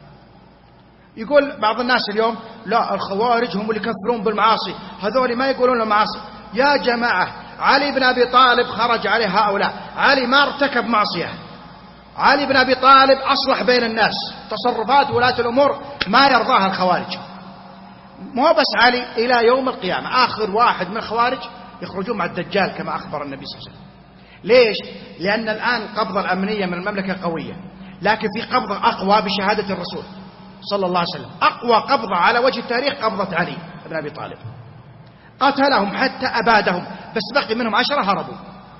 يقول بعض الناس اليوم لا الخوارج هم اللي يكفرون بالمعاصي، هذول ما يقولون المعاصي. يا جماعة علي بن أبي طالب خرج عليه هؤلاء. علي ما ارتكب معصية. علي بن أبي طالب أصلح بين الناس. تصرفات ولاة الأمور ما يرضاها الخوارج. مو بس علي، إلى يوم القيامة آخر واحد من الخوارج يخرجون مع الدجال كما أخبر النبي صلى الله عليه وسلم. ليش؟ لأن الآن قبضة الأمنية من المملكة قوية، لكن في قبضة أقوى بشهادة الرسول صلى الله عليه وسلم. أقوى قبضة على وجه التاريخ قبضة علي بن أبي طالب. قتلهم حتى أبادهم، بس بقي منهم عشرة هربوا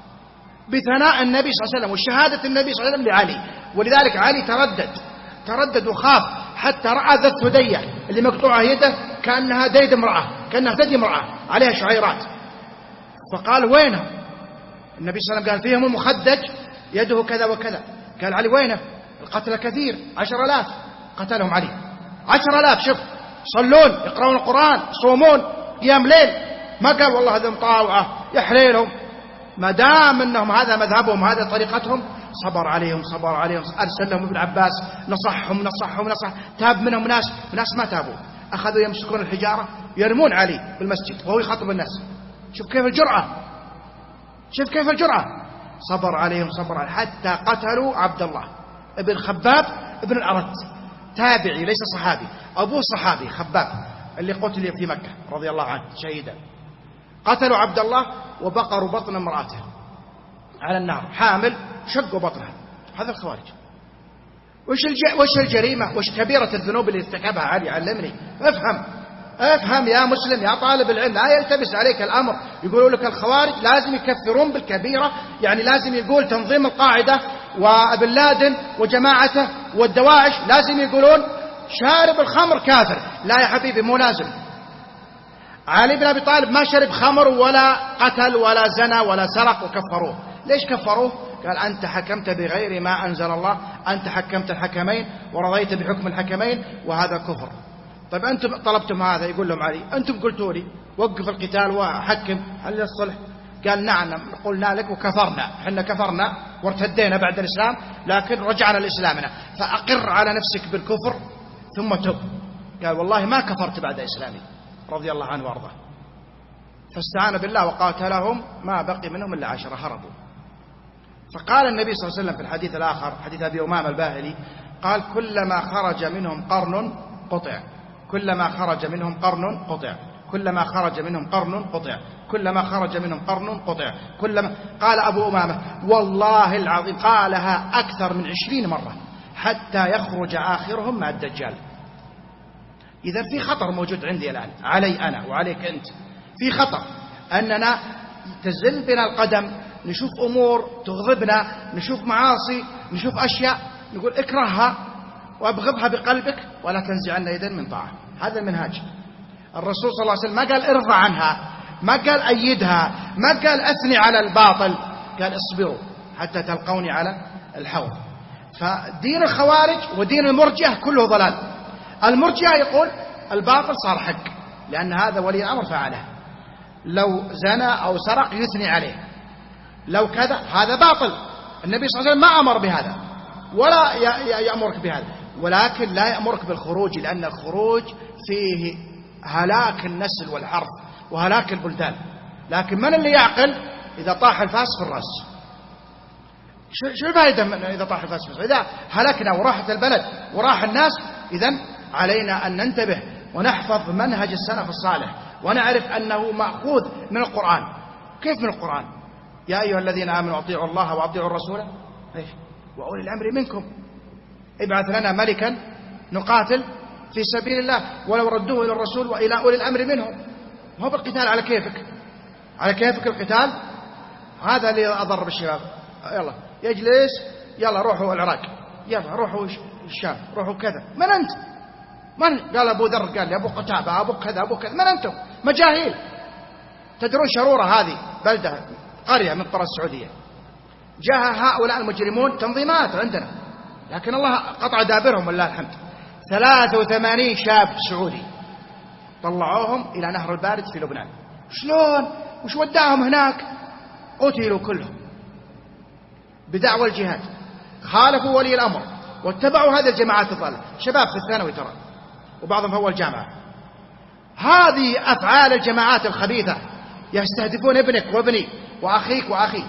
بثناء النبي صلى الله عليه وسلم وشهادة النبي صلى الله عليه وسلم لعلي. ولذلك علي تردد تردد وخاف حتى رأى ذا الثدية اللي مقطوعة يده كأنها ديد امرأة، كأنها ثدي امرأة عليها شعيرات. فقال وينه؟ النبي صلى الله عليه وسلم قال فيهم المخدج يده كذا وكذا. قال علي وينه؟ القتل كثير، عشر آلاف قتلهم علي. عشر آلاف. شوف، يصلون يقرؤون القرآن يصومون قيام ليل. ما قال والله هذا مطاوعة يحليلهم. ما دام انهم هذا مذهبهم هذا طريقتهم صبر عليهم صبر عليهم. أرسل لهم ابن عباس نصحهم نصحهم نصح. تاب منهم ناس ناس ما تابوا، أخذوا يمسكون الحجارة يرمون علي بالمسجد وهو يخاطب الناس. شوف كيف الجرأة، شوف كيف الجرأة. صبر عليهم صبر عليهم حتى قتلوا عبد الله ابن خباب ابن الأرد، تابعي ليس صحابي، أبوه صحابي خباب اللي قتل في مكة رضي الله عنه شهيدا. قتلوا عبد الله وبقروا بطن امرأته على النار حامل، شقوا بطنها. هذا الخوارج. وش الج... وش الجريمة وش كبيرة الذنوب اللي ارتكبها علي؟ علمني. افهم افهم يا مسلم يا طالب العلم، لا يلتبس عليك الأمر. يقولوا لك الخوارج لازم يكفرون بالكبيرة، يعني لازم يقول تنظيم القاعدة وابن لادن وجماعته والدواعش لازم يقولون شارب الخمر كافر. لا يا حبيبي، مو لازم. علي بن أبي طالب ما شرب خمر ولا قتل ولا زنى ولا سرق وكفروه. ليش كفروه؟ قال أنت حكمت بغير ما أنزل الله، أنت حكمت الحكمين ورضيت بحكم الحكمين وهذا كفر. طيب أنتم طلبتم هذا، يقول لهم علي أنتم قلتوا لي وقف القتال وحكم هل الصلح. قال نعم قلنا لك وكفرنا، احنا كفرنا وارتدينا بعد الإسلام لكن رجعنا لإسلامنا، فأقر على نفسك بالكفر ثم تب. قال والله ما كفرت بعد إسلامي رضي الله عنه وارضاه. فاستعان بالله وقاتلهم، ما بقي منهم إلا عشرة هربوا. فقال النبي صلى الله عليه وسلم في الحديث الآخر حديث أبي أمامة الباهلي قال كلما خرج منهم قرن قطع، كلما خرج منهم قرن قطع، كلما خرج منهم قرن قطع، كلما خرج منهم قرن قطع، كلما. قال أبو أمامة والله العظيم قالها أكثر من عشرين مرة حتى يخرج آخرهم مع الدجال. إذا في خطر موجود عندي الآن، علي أنا وعليك أنت، في خطر أننا تزل بنا القدم، نشوف أمور تغضبنا، نشوف معاصي، نشوف أشياء نقول اكرهها وابغضها بقلبك ولا تنزعن يدا من طاعة. هذا المنهاج. الرسول صلى الله عليه وسلم ما قال ارضى عنها، ما قال أيدها، ما قال أثني على الباطل، قال اصبروا حتى تلقوني على الحوض. فدين الخوارج ودين المرجئة كله ضلال. المرجئة يقول الباطل صار حق لأن هذا ولي الأمر فعله، لو زنى أو سرق يثني عليه، لو كذا هذا باطل. النبي صلى الله عليه وسلم ما أمر بهذا ولا يأمرك بهذا، ولكن لا يأمرك بالخروج لأن الخروج فيه هلاك النسل والحرث وهلاك البلدان. لكن من اللي يعقل إذا طاح الفاس في الرأس؟ شو الفائدة إذا طاح الفاس في الرأس؟ إذا هلكنا وراحت البلد وراح الناس، إذن علينا أن ننتبه ونحفظ منهج السلف الصالح ونعرف أنه مأخوذ من القرآن. كيف من القرآن؟ يا أيها الذين آمنوا أطيعوا الله وأطيعوا الرسول. إيش؟ وأولي الأمر منكم، ابعث لنا ملكا نقاتل في سبيل الله ولو ردوه إلى الرسول وإلى أولي الأمر منهم. هو بالقتال على كيفك، على كيفك القتال. هذا اللي أضر بالشباب. يلا يجلس، يلا روحوا العراق، يلا روحوا الشام، روحوا كذا. من أنت؟ من؟ قال أبو ذر، قال لي أبو قتابة، أبو كذا، أبو كذا. من أنتم؟ مجاهيل. تدرون شرورة هذه بلدة قرية من قرى السعودية، جاء هؤلاء المجرمون تنظيمات عندنا، لكن الله قطع دابرهم والله الحمد. ثلاثة وثمانين شاب سعودي طلعوهم إلى نهر البارد في لبنان. شلون؟ وش وداهم هناك؟ قتلوا كلهم بدعوى الجهاد، خالفوا ولي الأمر واتبعوا هذه الجماعات الضالة. شباب في الثانوي ترى، وبعضهم في أول جامعة. هذه أفعال الجماعات الخبيثة، يستهدفون ابنك وابني وأخيك وأخي.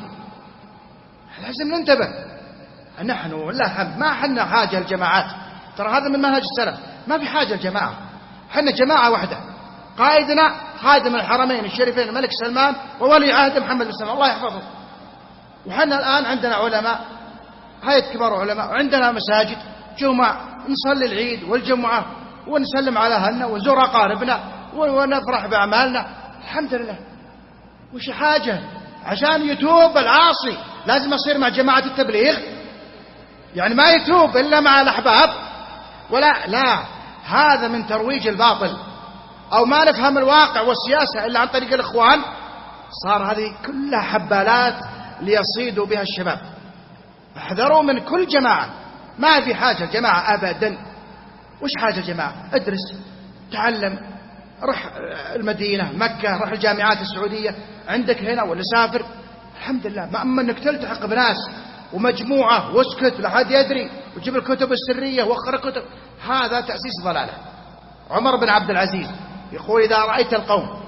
لازم ننتبه. نحن والله الحمد ما حنا حاجة الجماعات، ترى هذا من منهج السلف، ما في حاجة الجماعة، حنا جماعة واحدة. قائدنا خادم الحرمين الشريفين الملك سلمان وولي عهد محمد بن سلمان الله يحفظه. وحنا الآن عندنا علماء، هيئة كبار علماء، وعندنا مساجد جمعة نصلي العيد والجمعة ونسلم على أهلنا ونزور أقاربنا ونفرح بأعمالنا. الحمد لله. وش حاجة عشان يتوب العاصي لازم يصير مع جماعة التبليغ؟ يعني ما يتوب إلا مع الأحباب؟ ولا لا، هذا من ترويج الباطل. أو ما نفهم الواقع والسياسة إلا عن طريق الإخوان. صار هذه كلها حبالات ليصيدوا بها الشباب. احذروا من كل جماعة، ما في حاجة الجماعة أبدا. وش حاجة الجماعة؟ ادرس، تعلم، رح المدينة، مكة، رح الجامعات السعودية عندك هنا، ولا سافر. الحمد لله. ما أما أنك تلتحق بناس ومجموعة واسكت لا حد يدري وتجيب الكتب السرية واخر الكتب، هذا تأسيس ضلالة. عمر بن عبد العزيز يقول إذا رأيت القوم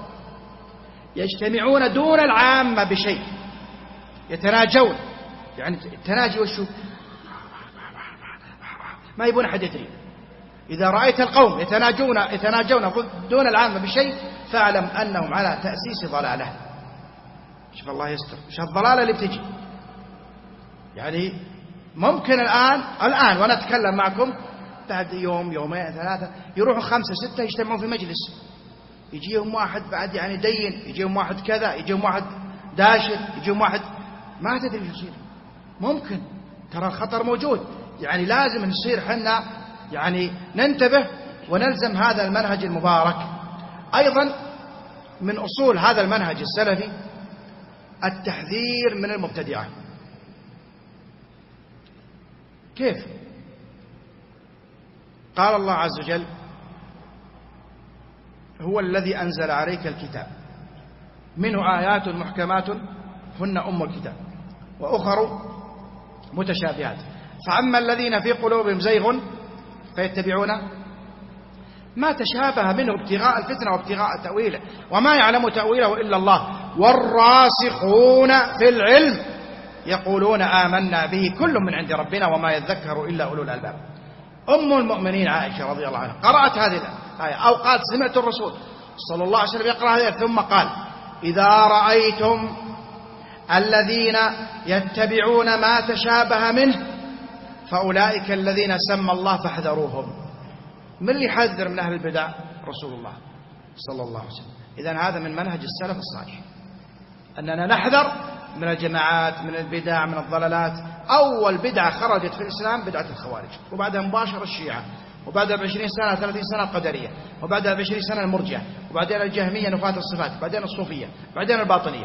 يجتمعون دون العامة بشيء يتناجون، يعني التناجي وشو؟ ما يبون أحد يدري. إذا رأيت القوم يتناجون يتناجون دون العامة بشيء فاعلم أنهم على تأسيس ضلالة. شوف الله يستر، وش الضلالة اللي بتجي؟ يعني ممكن الآن الآن وأنا أتكلم معكم بعد يوم يومين ثلاثة يروحوا خمسة ستة يجتمعون في مجلس، يجيهم واحد بعد يعني دين، يجيهم واحد كذا، يجيهم واحد داشر، يجيهم واحد ما تدري ايش يصير. ممكن ترى الخطر موجود. يعني لازم نصير حنا يعني ننتبه ونلزم هذا المنهج المبارك. أيضا من أصول هذا المنهج السلفي التحذير من المبتدعة. كيف؟ قال الله عز وجل هو الذي أنزل عليك الكتاب منه آيات محكمات هن أم الكتاب وأخر متشابهات فأما الذين في قلوبهم زيغ فيتبعون ما تشابه منه ابتغاء الفتنة وابتغاء تأويله وما يعلم تأويله إلا الله والراسخون في العلم يقولون آمنا به كل من عند ربنا وما يذكر إلا أولو الألباب. أم المؤمنين عائشة رضي الله عنها قرأت هذه الآية أو قالت سمعت الرسول صلى الله عليه وسلم يقرأ هذه ثم قال إذا رأيتم الذين يتبعون ما تشابه منه فأولئك الذين سمى الله فاحذروهم. من اللي يحذر من أهل البدع؟ رسول الله صلى الله عليه وسلم. إذن هذا من منهج السلف الصالح أننا نحذر من الجماعات من البدع من الضلالات. أول بدعة خرجت في الإسلام بدعة الخوارج وبعدها مباشرة الشيعة وبعدها بعشرين سنة ثلاثين سنة القدرية وبعدها بعشرين سنة المرجئة وبعدين الجهمية نفاة الصفات بعدين الصوفية بعدين الباطنية.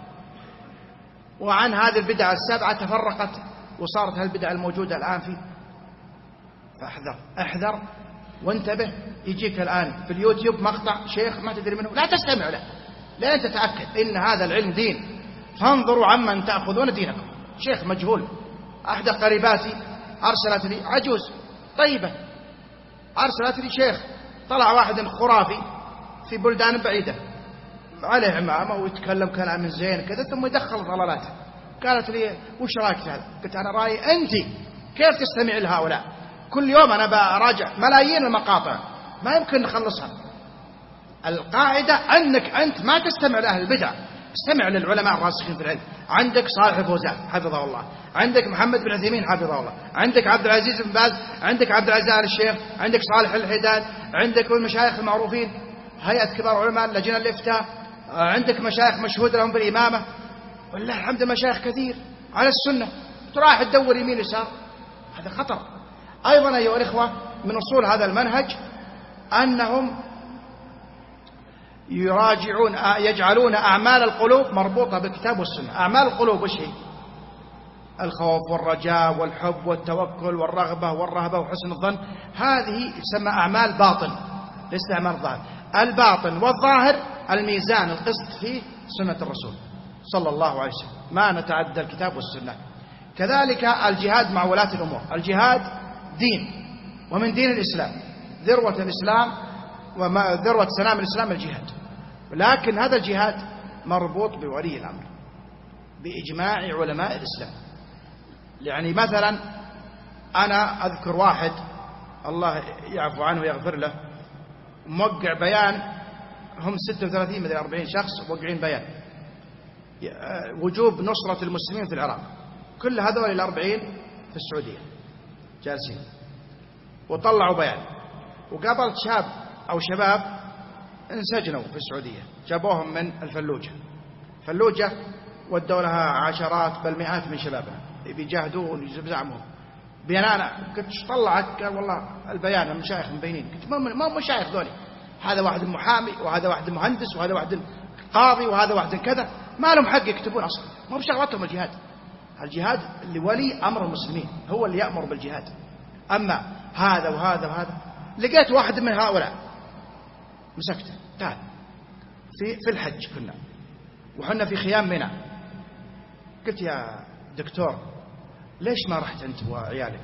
وعن هذه البدعة السبعة تفرقت وصارت هالبدعة الموجودة الآن فيه. فاحذر احذر وانتبه. يجيك الآن في اليوتيوب مقطع شيخ ما تدري منه لا تستمع له لين تتأكد إن هذا العلم دين فانظروا عمن تأخذون دينكم. شيخ مجهول. أحد قريباتي أرسلت لي عجوز طيبة أرسلت لي شيخ طلع واحد خرافي في بلدان بعيدة عليه عمامة ويتكلم كلام زين كذا ثم يدخل ضلالاته. قالت لي وش رأيك في هذا؟ قلت أنا رأيي أنت كيف تستمع لهؤلاء؟ كل يوم أنا براجع ملايين المقاطع ما يمكن نخلصها. القاعدة أنك أنت ما تستمع لأهل البدع استمع للعلماء الراسخين في العلم. عندك صالح الفوزان حفظه الله، عندك محمد بن عثيمين حفظه الله، عندك عبد العزيز بن باز، عندك عبد العزيز آل الشيخ، عندك صالح الحداد، عندك المشايخ المعروفين، هيئة كبار علماء لجنة الإفتاء، عندك مشايخ مشهود لهم بالإمامة، والله الحمد مشايخ كثير على السنة، تراح تدور يمين يسار، هذا خطر. أيضا أيها الإخوة من أصول هذا المنهج أنهم يراجعون يجعلون أعمال القلوب مربوطة بالكتاب والسنة. أعمال القلوب وش هي؟ الخوف والرجاء والحب والتوكل والرغبة والرهبة وحسن الظن، هذه تسمى أعمال باطن، ليست أعمال ظاهر. الباطن والظاهر الميزان القسط في سنة الرسول صلى الله عليه وسلم، ما نتعدى الكتاب والسنة. كذلك الجهاد مع ولاة الأمور، الجهاد دين ومن دين الإسلام، ذروة الإسلام وذروة سنام الإسلام الجهاد، لكن هذا الجهاد مربوط بولي الأمر بإجماع علماء الإسلام. يعني مثلا أنا أذكر واحد الله يعفو عنه ويغفر له موقع بيان، هم ستة وثلاثين من أربعين شخص موقعين بيان وجوب نصرة المسلمين في العراق، كل هذول الأربعين في السعودية جالسين، وطلعوا بيان. وقابلت شاب أو شباب انسجنوا في السعودية، جابوهم من الفلوجة، فلوجة ودوا لها عشرات بل مئات من شبابنا بيجاهدون ويزعمون بيانانا. قلت طلعت؟ قال والله البيان المشايخ مبينين. قلت ما هم مشايخ ذولي، هذا واحد محامي وهذا واحد مهندس وهذا واحد قاضي وهذا واحد كذا، ما لهم حق يكتبون أصلا، ما بشغلتهم الجهاد. الجهاد لولي أمر المسلمين هو اللي يأمر بالجهاد. أما هذا وهذا وهذا، لقيت واحد من هؤلاء مسكته، تعال في في الحج كنا وحنا في خيام منى، قلت يا دكتور ليش ما رحت أنت وعيالك؟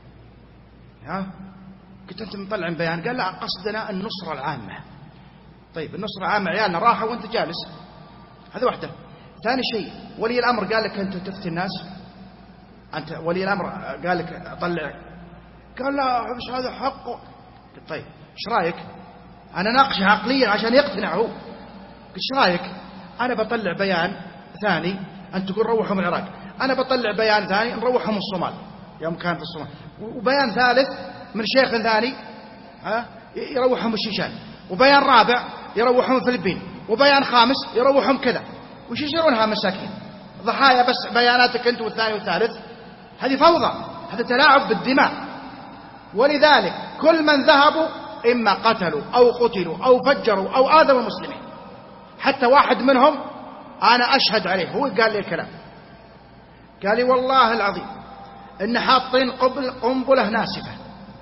ها؟ قلت أنت مطلع بيان. قال لا قصدنا النصرة العامة. طيب النصرة العامة عيالنا راحوا وأنت جالس، هذا واحدة. ثاني شيء ولي الأمر قال لك أنت تفتي الناس، أنت ولي الأمر قال لك طلع، قال لا مش هذا حقه. قلت طيب ايش رايك انا ناقشه عقليا عشان يقتنع هو. قلت ايش رايك انا بطلع بيان ثاني انت تقول روحهم العراق، انا بطلع بيان ثاني نروحهم الصومال يوم كان في الصومال، وبيان ثالث من شيخ ثاني ها يروحهم الشيشان، وبيان رابع يروحهم الفلبين، وبيان خامس يروحهم كذا. وش يصيرون ها مساكين ضحايا بس بياناتك انت والثاني والثالث؟ هذه فوضى، هذا تلاعب بالدماء. ولذلك كل من ذهبوا إما قتلوا أو قتلوا أو فجروا أو آذوا المسلمين. حتى واحد منهم أنا أشهد عليه، هو قال لي الكلام، قال لي والله العظيم إن حاطين قنبلة ناسفة،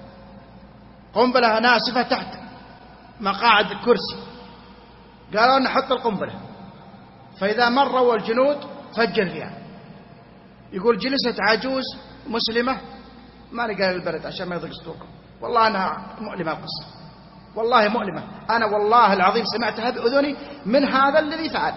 قنبلة ناسفة تحت مقاعد الكرسي، قالوا نحط القنبلة فإذا مروا الجنود فجر فيها. يقول جلست عجوز مسلمة ما قال البلد عشان ما يضيق صدوركم، والله أنا مؤلمة القصة، والله مؤلمة، أنا والله العظيم سمعتها بأذني من هذا الذي فعل،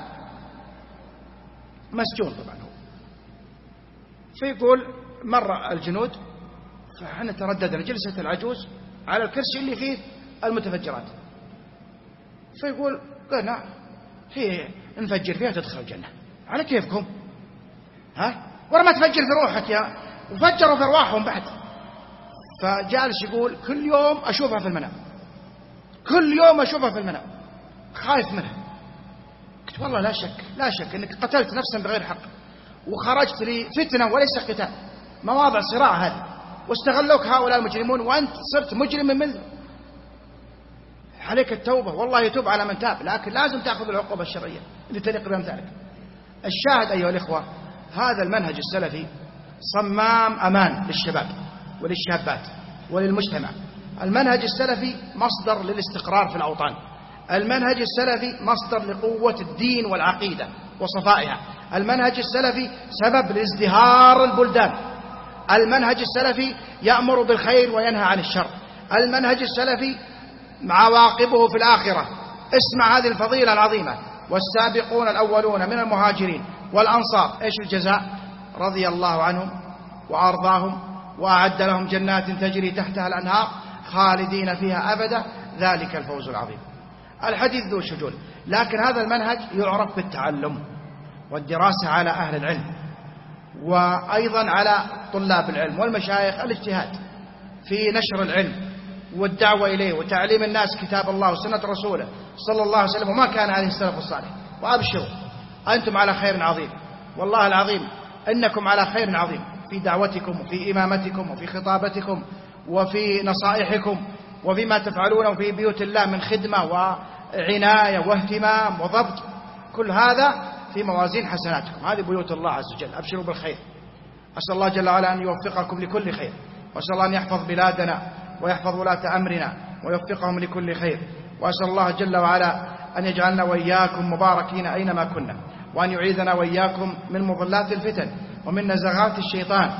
مسجون طبعا هو. فيقول مر الجنود فاحنا ترددنا، جلست العجوز على الكرسي اللي فيه المتفجرات، فيقول قلنا هي نفجر فيها تدخل الجنة على كيفكم، ها ولا ما تفجر في روحك يا، وفجروا في أرواحهم بعد. فجالس يقول كل يوم أشوفها في المنام، كل يوم أشوفها في المنام، خايف منها. قلت والله لا شك لا شك أنك قتلت نفسا بغير حق وخرجت لفتنة وليس قتال، مواضع صراع هذه، واستغلوك هؤلاء المجرمون وأنت صرت مجرم منه. عليك التوبة، والله يتوب على من تاب، لكن لازم تأخذ العقوبة الشرعية اللي تليق بأمثالك. الشاهد أيها الإخوة، هذا المنهج السلفي صمام أمان للشباب وللشابات وللمجتمع. المنهج السلفي مصدر للاستقرار في الأوطان، المنهج السلفي مصدر لقوة الدين والعقيدة وصفائها، المنهج السلفي سبب لازدهار البلدان، المنهج السلفي يأمر بالخير وينهى عن الشر، المنهج السلفي عواقبه في الآخرة. اسمع هذه الفضيلة العظيمة: والسابقون الأولون من المهاجرين والأنصار، إيش الجزاء؟ رضي الله عنهم وأرضاهم وأعد لهم جنات تجري تحتها الأنهار خالدين فيها أبدا، ذلك الفوز العظيم. الحديث ذو شجون، لكن هذا المنهج يعرف بالتعلم، والدراسة على أهل العلم، وأيضا على طلاب العلم والمشايخ الاجتهاد في نشر العلم والدعوة إليه وتعليم الناس كتاب الله وسنة رسوله صلى الله عليه وسلم وما كان عليه السلف الصالح. وأبشروا أنتم على خير عظيم، والله العظيم إنكم على خير عظيم في دعوتكم وفي إمامتكم وفي خطابتكم وفي نصائحكم وفيما تفعلونه في بيوت الله من خدمة وعناية واهتمام وضبط، كل هذا في موازين حسناتكم. هذه بيوت الله عز وجل، أبشروا بالخير. أسأل الله جل وعلا أن يوفقكم لكل خير، وأسأل الله أن يحفظ بلادنا ويحفظ ولاة أمرنا ويوفقهم لكل خير، وأسأل الله جل وعلا أن يجعلنا وإياكم مباركين أينما كنا، وأن يعيذنا وإياكم من مضلات الفتن ومن نزغات الشيطان،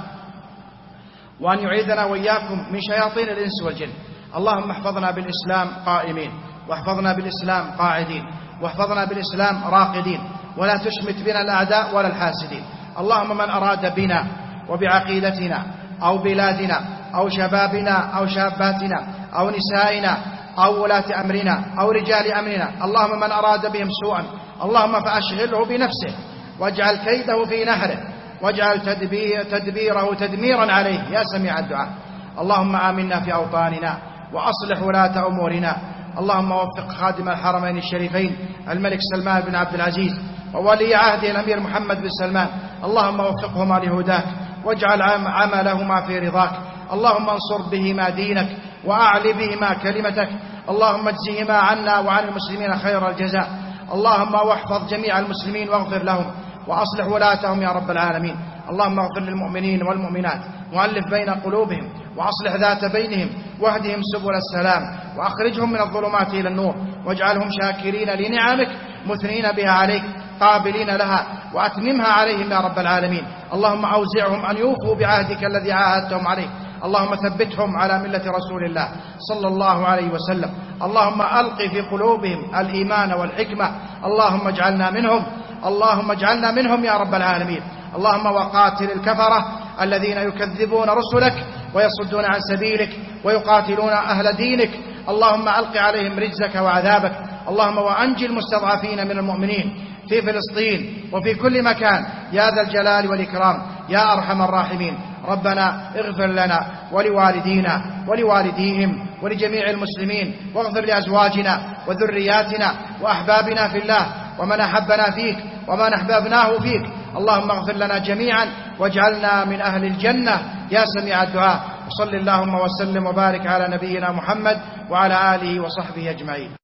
وأن يعيذنا وإياكم من شياطين الإنس والجن. اللهم احفظنا بالإسلام قائمين، واحفظنا بالإسلام قاعدين، واحفظنا بالإسلام راقدين، ولا تشمت بنا الأعداء ولا الحاسدين. اللهم من أراد بنا وبعقيدتنا أو بلادنا أو شبابنا أو شاباتنا أو نسائنا أو ولاة أمرنا أو رجال أمرنا، اللهم من أراد بهم سوءا اللهم فأشغله بنفسه واجعل كيده في نحره واجعل تدبير تدبيره تدميرا عليه يا سميع الدعاء. اللهم آمنا في أوطاننا وأصلح ولاة أمورنا. اللهم وفق خادم الحرمين الشريفين الملك سلمان بن عبد العزيز وولي عهده الأمير محمد بن سلمان، اللهم وفقهما لهداك واجعل عملهما في رضاك. اللهم انصر بهما دينك وأعل بهما كلمتك. اللهم اجزهما عنا وعن المسلمين خير الجزاء. اللهم واحفظ جميع المسلمين واغفر لهم وأصلح ولاتهم يا رب العالمين. اللهم اغفر للمؤمنين والمؤمنات وألف بين قلوبهم وأصلح ذات بينهم واهدهم سبل السلام وأخرجهم من الظلمات إلى النور واجعلهم شاكرين لنعمك مثنين بها عليك قابلين لها وأتممها عليهم يا رب العالمين. اللهم أوزعهم أن يوفوا بعهدك الذي عاهدتهم عليه. اللهم ثبتهم على ملة رسول الله صلى الله عليه وسلم. اللهم ألق في قلوبهم الإيمان والحكمة. اللهم اجعلنا منهم اللهم اجعلنا منهم يا رب العالمين. اللهم وقاتل الكفرة الذين يكذبون رسلك ويصدون عن سبيلك ويقاتلون أهل دينك. اللهم ألق عليهم رجزك وعذابك. اللهم وأنجي المستضعفين من المؤمنين في فلسطين وفي كل مكان يا ذا الجلال والإكرام يا أرحم الراحمين. ربنا اغفر لنا ولوالدينا ولوالديهم ولجميع المسلمين، واغفر لأزواجنا وذرياتنا وأحبابنا في الله ومن أحبنا فيك ومن أحببناه فيك. اللهم اغفر لنا جميعا واجعلنا من أهل الجنة يا سميع الدعاء. وصل اللهم وسلم وبارك على نبينا محمد وعلى آله وصحبه أجمعين.